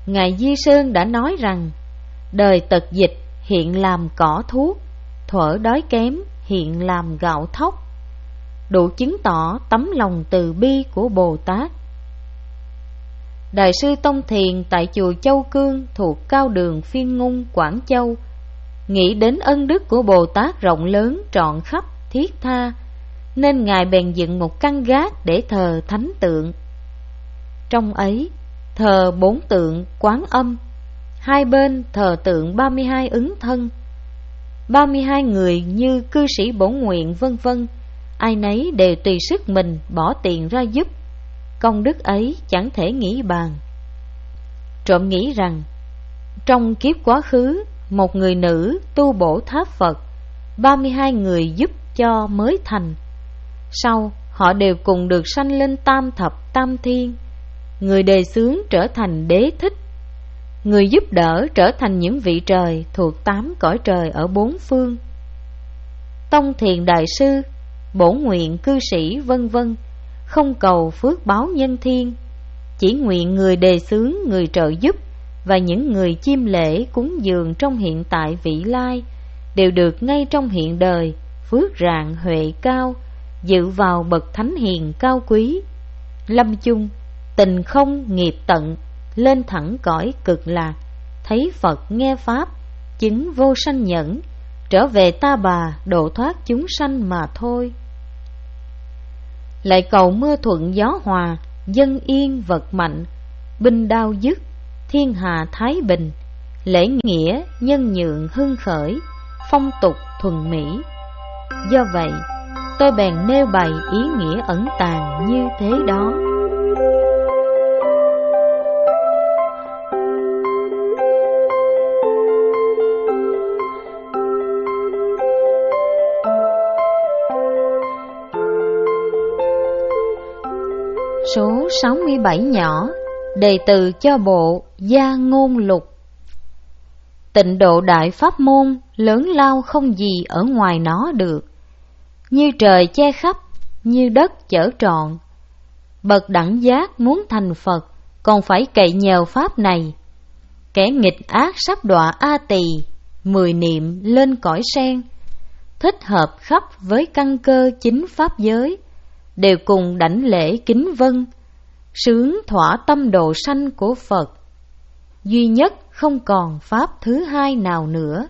Ngài Di Sơn đã nói rằng đời tật dịch hiện làm cỏ thuốc, thuở đói kém hiện làm gạo thóc, đủ chứng tỏ tấm lòng từ bi của Bồ Tát. Đại sư Tông Thiền tại chùa Châu Cương thuộc Cao Đường Phiên Ngung, Quảng Châu, nghĩ đến ân đức của Bồ Tát rộng lớn trọn khắp thiết tha, nên Ngài bèn dựng một căn gác để thờ thánh tượng. Trong ấy thờ bốn tượng Quán Âm, hai bên thờ tượng ba mươi hai ứng thân, ba mươi hai người như cư sĩ bổn nguyện vân vân, ai nấy đều tùy sức mình bỏ tiền ra giúp. Công đức ấy chẳng thể nghĩ bàn. Trộm nghĩ rằng trong kiếp quá khứ, một người nữ tu bổ tháp Phật, ba mươi hai người giúp cho mới thành. Sau họ đều cùng được sanh lên tam thập tam thiên. Người đề xướng trở thành đế thích, người giúp đỡ trở thành những vị trời thuộc tám cõi trời ở bốn phương. Tông Thiền Đại Sư, bổn nguyện cư sĩ vân vân không cầu phước báo nhân thiên, chỉ nguyện người đề xướng, người trợ giúp và những người chiêm lễ cúng dường trong hiện tại vị lai đều được ngay trong hiện đời phước rạng huệ cao, dự vào bậc thánh hiền cao quý. Lâm chung tình không nghiệp tận, lên thẳng cõi cực lạc, thấy Phật nghe pháp, chứng vô sanh nhẫn, trở về Ta Bà độ thoát chúng sanh mà thôi. Lại cầu mưa thuận gió hòa, dân yên vật mạnh, binh đao dứt, thiên hà thái bình, lễ nghĩa nhân nhượng hưng khởi, phong tục thuần mỹ. Do vậy tôi bèn nêu bày ý nghĩa ẩn tàng như thế đó. Số sáu mươi bảy nhỏ, đề từ cho bộ Gia Ngôn Lục. Tịnh độ đại pháp môn, lớn lao không gì ở ngoài nó được. Như trời che khắp, như đất chở trọn. Bậc đẳng giác muốn thành Phật, còn phải cậy nhờ pháp này. Kẻ nghịch ác sắp đọa A Tỳ, mười niệm lên cõi sen, thích hợp khắp với căn cơ chính pháp giới, đều cùng đảnh lễ kính vân, sướng thỏa tâm độ sanh của Phật. Duy nhất không còn pháp thứ hai nào nữa.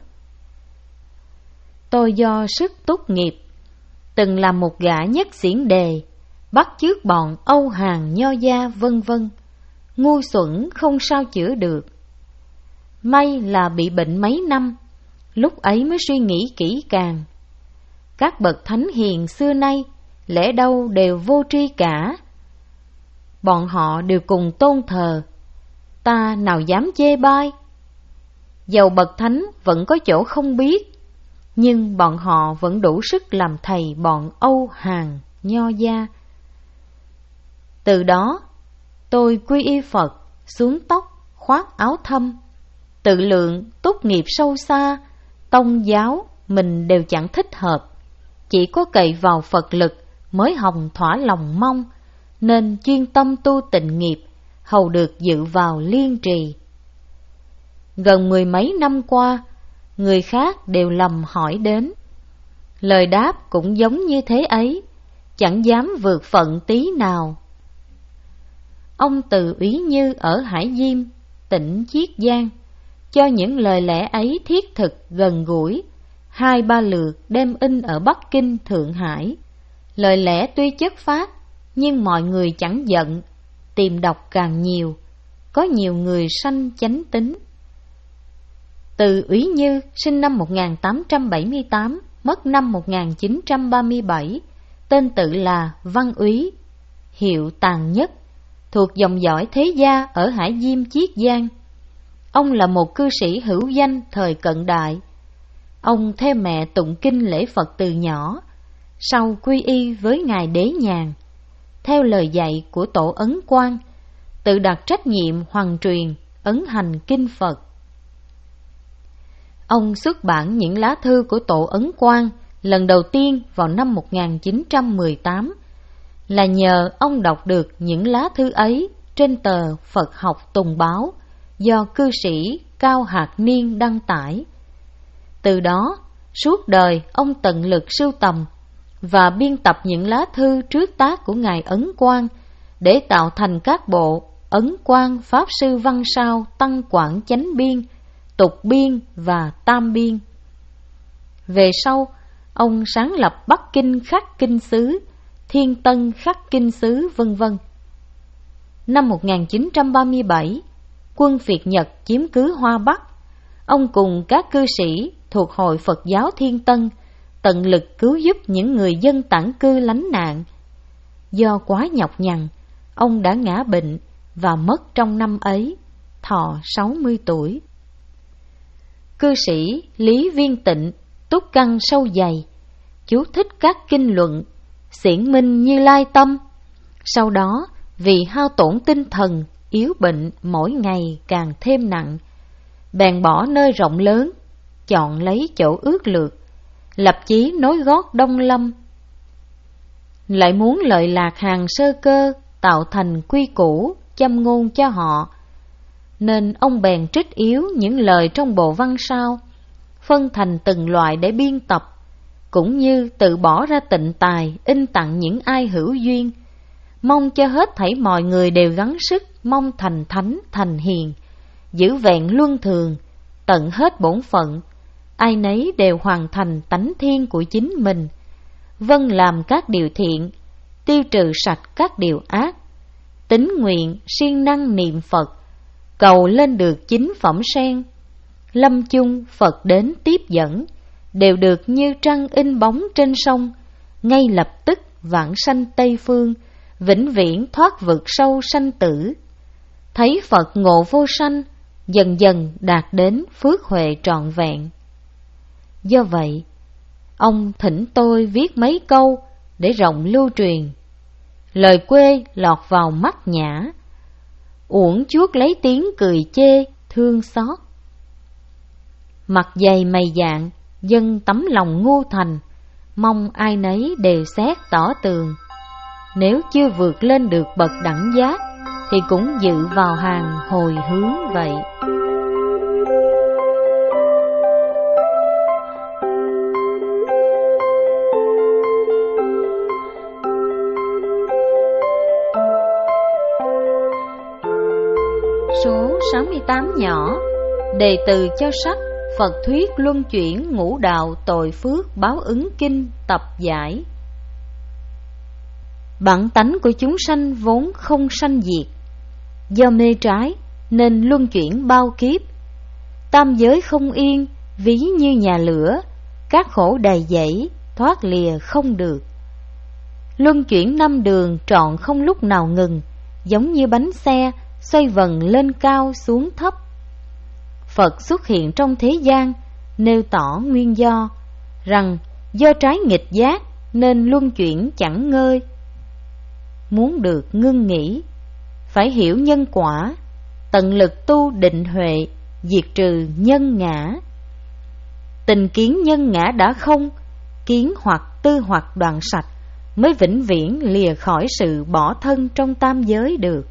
Tôi do sức tốt nghiệp, từng làm một gã nhất xiển đề, bắt chước bọn Âu Hàn Nho Gia vân vân, ngu xuẩn không sao chữa được. May là bị bệnh mấy năm, lúc ấy mới suy nghĩ kỹ càng. Các bậc thánh hiền xưa nay lẽ đâu đều vô tri cả. Bọn họ đều cùng tôn thờ, ta nào dám chê bai. Dầu bậc thánh vẫn có chỗ không biết, nhưng bọn họ vẫn đủ sức làm thầy bọn Âu Hàn Nho Gia. Từ đó tôi quy y Phật, xuống tóc, khoác áo thâm, tự lượng tốt nghiệp sâu xa, tông giáo mình đều chẳng thích hợp, chỉ có cậy vào Phật lực mới hồng thỏa lòng mong, nên chuyên tâm tu tịnh nghiệp, hầu được dự vào liên trì. Gần mười mấy năm qua, người khác đều lầm hỏi đến, lời đáp cũng giống như thế ấy, chẳng dám vượt phận tí nào. Ông Từ Úy Như ở Hải Diêm, tỉnh Chiết Giang, cho những lời lẽ ấy thiết thực gần gũi, hai ba lượt đem in ở Bắc Kinh, Thượng Hải. Lời lẽ tuy chất phác, nhưng mọi người chẳng giận, tìm đọc càng nhiều, có nhiều người sanh chánh tính. Từ Úy Như sinh năm một nghìn tám trăm bảy mươi tám, mất năm một nghìn chín trăm ba mươi bảy, tên tự là Văn Úy, hiệu Tàn Nhất, thuộc dòng dõi thế gia ở Hải Diêm, Chiết Giang. Ông là một cư sĩ hữu danh thời cận đại. Ông theo mẹ tụng kinh lễ Phật từ nhỏ, sau quy y với Ngài Đế Nhàn, theo lời dạy của Tổ Ấn Quang, tự đặt trách nhiệm hoằng truyền, ấn hành kinh Phật. Ông xuất bản những lá thư của Tổ Ấn Quang lần đầu tiên vào năm một nghìn chín trăm mười tám, là nhờ ông đọc được những lá thư ấy trên tờ Phật học Tùng Báo do cư sĩ Cao Hạc Niên đăng tải. Từ đó, suốt đời ông tận lực sưu tầm và biên tập những lá thư trước tác của Ngài Ấn Quang để tạo thành các bộ Ấn Quang Pháp Sư Văn Sao Tăng Quảng Chánh Biên, Tục Biên và Tam Biên. Về sau, ông sáng lập Bắc Kinh Khắc Kinh Xứ, Thiên Tân Khắc Kinh Xứ, vân vân. Năm một nghìn chín trăm ba mươi bảy, quân Việt Nhật chiếm cứ Hoa Bắc. Ông cùng các cư sĩ thuộc Hội Phật giáo Thiên Tân tận lực cứu giúp những người dân tản cư lánh nạn. Do quá nhọc nhằn, ông đã ngã bệnh và mất trong năm ấy, thọ sáu mươi tuổi. Cư sĩ Lý Viên Tịnh túc căn sâu dày, chú thích các kinh luận, xiển minh Như Lai tâm. Sau đó, vì hao tổn tinh thần, yếu bệnh mỗi ngày càng thêm nặng, bèn bỏ nơi rộng lớn, chọn lấy chỗ ước lược, lập chí nối gót Đông Lâm. Lại muốn lợi lạc hàng sơ cơ, tạo thành quy củ, châm ngôn cho họ, nên ông bèn trích yếu những lời trong bộ văn sao, phân thành từng loại để biên tập, cũng như tự bỏ ra tịnh tài in tặng những ai hữu duyên, mong cho hết thảy mọi người đều gắng sức mong thành thánh thành hiền, giữ vẹn luân thường, tận hết bổn phận, ai nấy đều hoàn thành tánh thiên của chính mình, vâng làm các điều thiện, tiêu trừ sạch các điều ác, tín nguyện siêng năng niệm Phật, cầu lên được chính phẩm sen, lâm chung Phật đến tiếp dẫn, đều được như trăng in bóng trên sông, ngay lập tức vãng sanh Tây Phương, vĩnh viễn thoát vực sâu sanh tử. Thấy Phật ngộ vô sanh, dần dần đạt đến phước huệ trọn vẹn. Do vậy, ông thỉnh tôi viết mấy câu để rộng lưu truyền. Lời quê lọt vào mắt nhã, uổng chuốt lấy tiếng cười chê, thương xót. Mặt dày mày dạn, dân tấm lòng ngu thành, mong ai nấy đều xét tỏ tường. Nếu chưa vượt lên được bậc đẳng giác, thì cũng dự vào hàng hồi hướng vậy. Số sáu mươi tám nhỏ, đề từ cho sách Phật Thuyết Luân Chuyển Ngũ Đạo Tội Phước Báo Ứng Kinh tập giải. Bản tánh của chúng sanh vốn không sanh diệt, do mê trái nên luân chuyển bao kiếp. Tam giới không yên, ví như nhà lửa, các khổ đầy dẫy, thoát lìa không được. Luân chuyển năm đường trọn không lúc nào ngừng, giống như bánh xe xoay vần lên cao xuống thấp. Phật xuất hiện trong thế gian, nêu tỏ nguyên do, rằng do trái nghịch giác nên luân chuyển chẳng ngơi. Muốn được ngưng nghỉ, phải hiểu nhân quả, tận lực tu định huệ, diệt trừ nhân ngã. Tình kiến nhân ngã đã không, kiến hoặc tư hoặc đoạn sạch, mới vĩnh viễn lìa khỏi sự bỏ thân trong tam giới được.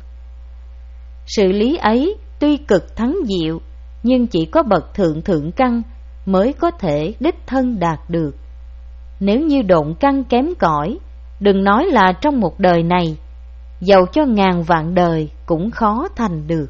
Sự lý ấy tuy cực thắng diệu, nhưng chỉ có bậc thượng thượng căn mới có thể đích thân đạt được. Nếu như độn căn kém cỏi, đừng nói là trong một đời này, dầu cho ngàn vạn đời cũng khó thành được.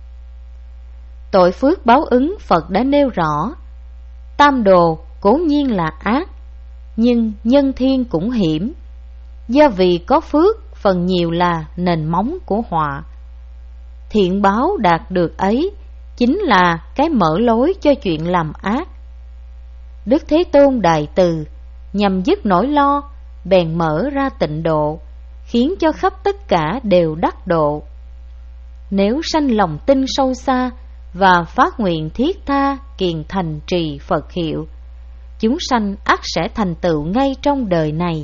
Tội phước báo ứng Phật đã nêu rõ. Tam đồ cố nhiên là ác, nhưng nhân thiên cũng hiểm, do vì có phước phần nhiều là nền móng của họa. Thiện báo đạt được ấy chính là cái mở lối cho chuyện làm ác. Đức Thế Tôn Đại Từ nhằm dứt nỗi lo, bèn mở ra tịnh độ, khiến cho khắp tất cả đều đắc độ. Nếu sanh lòng tin sâu xa và phát nguyện thiết tha kiền thành trì Phật hiệu, chúng sanh ắt sẽ thành tựu ngay trong đời này.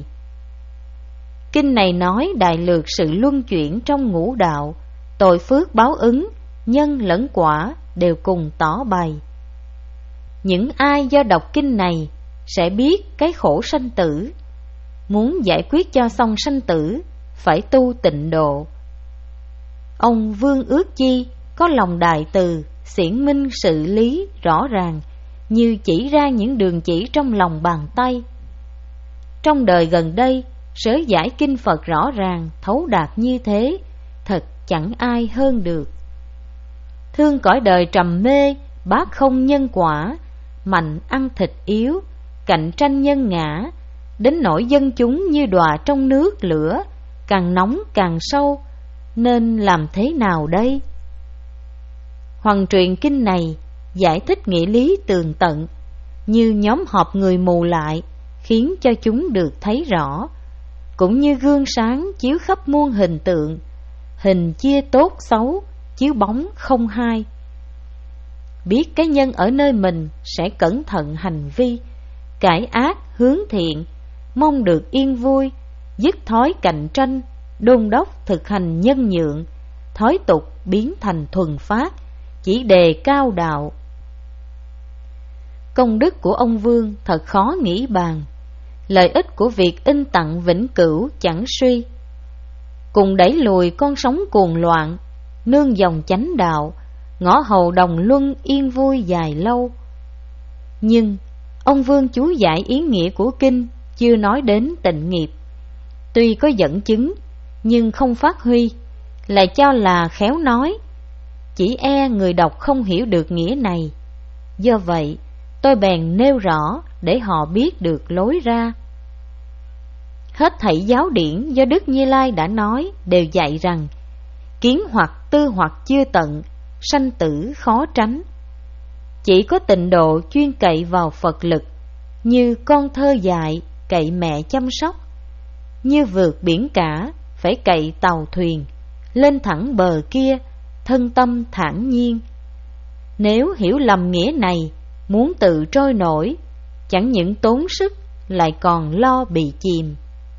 Kinh này nói đại lược sự luân chuyển trong ngũ đạo, tội phước báo ứng, nhân lẫn quả đều cùng tỏ bày. Những ai do đọc kinh này sẽ biết cái khổ sanh tử. Muốn giải quyết cho xong sanh tử, phải tu tịnh độ. Ông Vương Ước Chi có lòng đại từ, xiển minh sự lý rõ ràng, như chỉ ra những đường chỉ trong lòng bàn tay. Trong đời gần đây, sớ giải kinh Phật rõ ràng, thấu đạt như thế, thật chẳng ai hơn được. Thương cõi đời trầm mê, bác không nhân quả, mạnh ăn thịt yếu, cạnh tranh nhân ngã, đến nỗi dân chúng như đọa trong nước lửa, càng nóng càng sâu, nên làm thế nào đây? Hoằng truyền kinh này giải thích nghĩa lý tường tận, như nhóm họp người mù lại, khiến cho chúng được thấy rõ, cũng như gương sáng chiếu khắp muôn hình tượng, hình chia tốt xấu, chiếu bóng không hai. Biết cái nhân ở nơi mình sẽ cẩn thận hành vi, cải ác hướng thiện, mong được yên vui, dứt thói cạnh tranh, đôn đốc thực hành nhân nhượng, thói tục biến thành thuần phát, chỉ đề cao đạo. Công đức của ông Vương thật khó nghĩ bàn, lợi ích của việc in tặng vĩnh cửu chẳng suy, cùng đẩy lùi con sóng cuồng loạn, nương dòng chánh đạo, ngõ hầu đồng luân yên vui dài lâu. Nhưng ông Vương chú giải ý nghĩa của kinh, chưa nói đến tịnh nghiệp. Tuy có dẫn chứng, nhưng không phát huy, lại cho là khéo nói, chỉ e người đọc không hiểu được nghĩa này. Do vậy, tôi bèn nêu rõ để họ biết được lối ra. Hết thảy giáo điển do Đức Như Lai đã nói đều dạy rằng, kiến hoặc tư hoặc chưa tận, sanh tử khó tránh. Chỉ có tịnh độ chuyên cậy vào Phật lực, như con thơ dại cậy mẹ chăm sóc, như vượt biển cả phải cậy tàu thuyền, lên thẳng bờ kia thân tâm thản nhiên. Nếu hiểu lầm nghĩa này, muốn tự trôi nổi, chẳng những tốn sức lại còn lo bị chìm.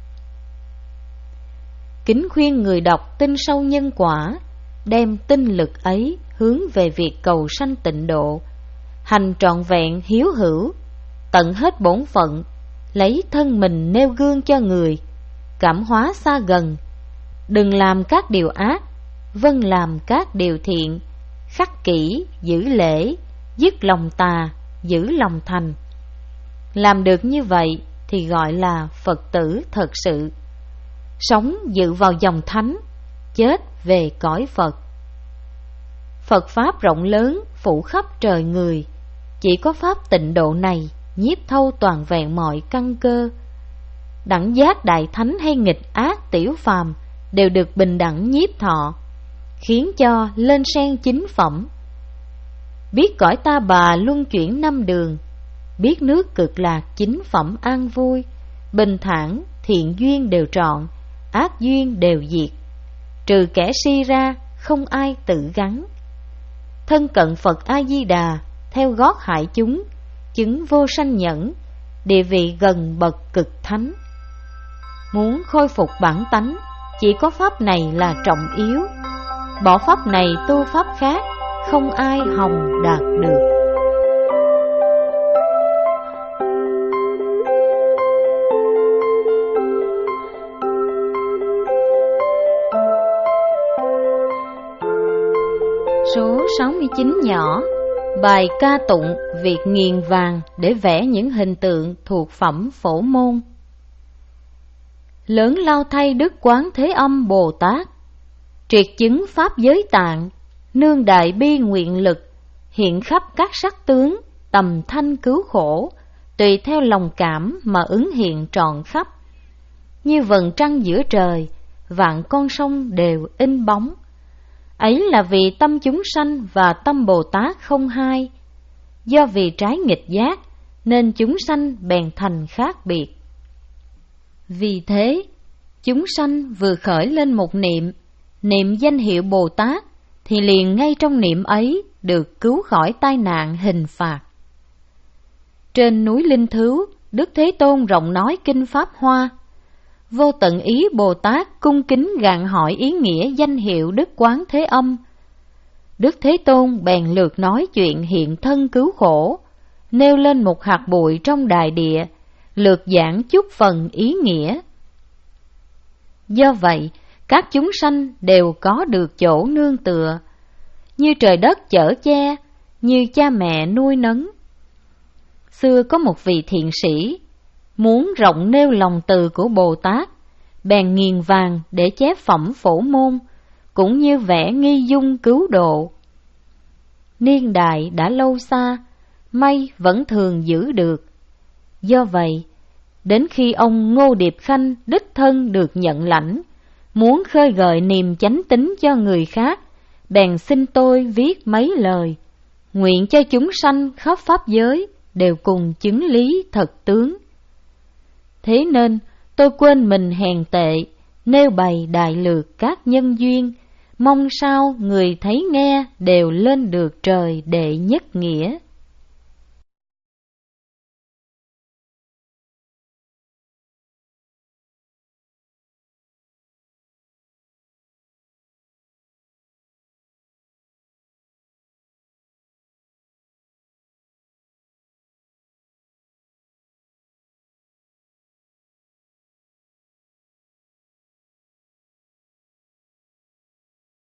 Kính khuyên người đọc tin sâu nhân quả, đem tinh lực ấy hướng về việc cầu sanh tịnh độ, hành trọn vẹn hiếu hữu, tận hết bổn phận, lấy thân mình nêu gương cho người, cảm hóa xa gần. Đừng làm các điều ác, vâng làm các điều thiện, khắc kỷ, giữ lễ, dứt lòng tà, giữ lòng thành. Làm được như vậy thì gọi là Phật tử thật sự, sống dự vào dòng thánh, chết về cõi Phật. Phật Pháp rộng lớn, phủ khắp trời người, chỉ có Pháp tịnh độ này nhiếp thâu toàn vẹn mọi căn cơ. Đẳng giác đại thánh hay nghịch ác tiểu phàm đều được bình đẳng nhiếp thọ, khiến cho lên sen chính phẩm. Biết cõi ta bà luân chuyển năm đường, biết nước cực lạc chính phẩm an vui, bình thản thiện duyên đều trọn, ác duyên đều diệt. Trừ kẻ si ra, không ai tự gắn. Thân cận Phật A-di-đà, theo gót hại chúng, chứng vô sanh nhẫn, địa vị gần bậc cực thánh. Muốn khôi phục bản tánh, chỉ có pháp này là trọng yếu. Bỏ pháp này tu pháp khác, không ai hòng đạt được. Số sáu mươi chín nhỏ. Bài ca tụng việc nghiền vàng để vẽ những hình tượng thuộc phẩm Phổ Môn. Lớn lao thay Đức Quán Thế Âm Bồ Tát, triệt chứng pháp giới tạng, nương đại bi nguyện lực, hiện khắp các sắc tướng, tầm thanh cứu khổ, tùy theo lòng cảm mà ứng hiện trọn khắp. Như vầng trăng giữa trời, vạn con sông đều in bóng. Ấy là vì tâm chúng sanh và tâm Bồ Tát không hai. Do vì trái nghịch giác, nên chúng sanh bèn thành khác biệt. Vì thế, chúng sanh vừa khởi lên một niệm, niệm danh hiệu Bồ Tát, thì liền ngay trong niệm ấy được cứu khỏi tai nạn hình phạt. Trên núi Linh Thứu, Đức Thế Tôn rộng nói kinh Pháp Hoa. Vô tận ý Bồ Tát cung kính gạn hỏi ý nghĩa danh hiệu Đức Quán Thế Âm. Đức Thế Tôn bèn lượt nói chuyện hiện thân cứu khổ, nêu lên một hạt bụi trong đại địa, lượt giảng chút phần ý nghĩa. Do vậy, các chúng sanh đều có được chỗ nương tựa. như trời đất chở che, như cha mẹ nuôi nấng. Xưa có một vị thiện sĩ, muốn rộng nêu lòng từ của Bồ Tát, bèn nghiền vàng để chép phẩm Phổ Môn, cũng như vẽ nghi dung cứu độ. Niên đại đã lâu xa, may vẫn thường giữ được. Do vậy, đến khi ông Ngô Điệp Khanh đích thân được nhận lãnh, muốn khơi gợi niềm chánh tín cho người khác, bèn xin tôi viết mấy lời, nguyện cho chúng sanh khắp pháp giới đều cùng chứng lý thật tướng. Thế nên tôi quên mình hèn tệ, nêu bày đại lược các nhân duyên, mong sao người thấy nghe đều lên được trời đệ nhất nghĩa.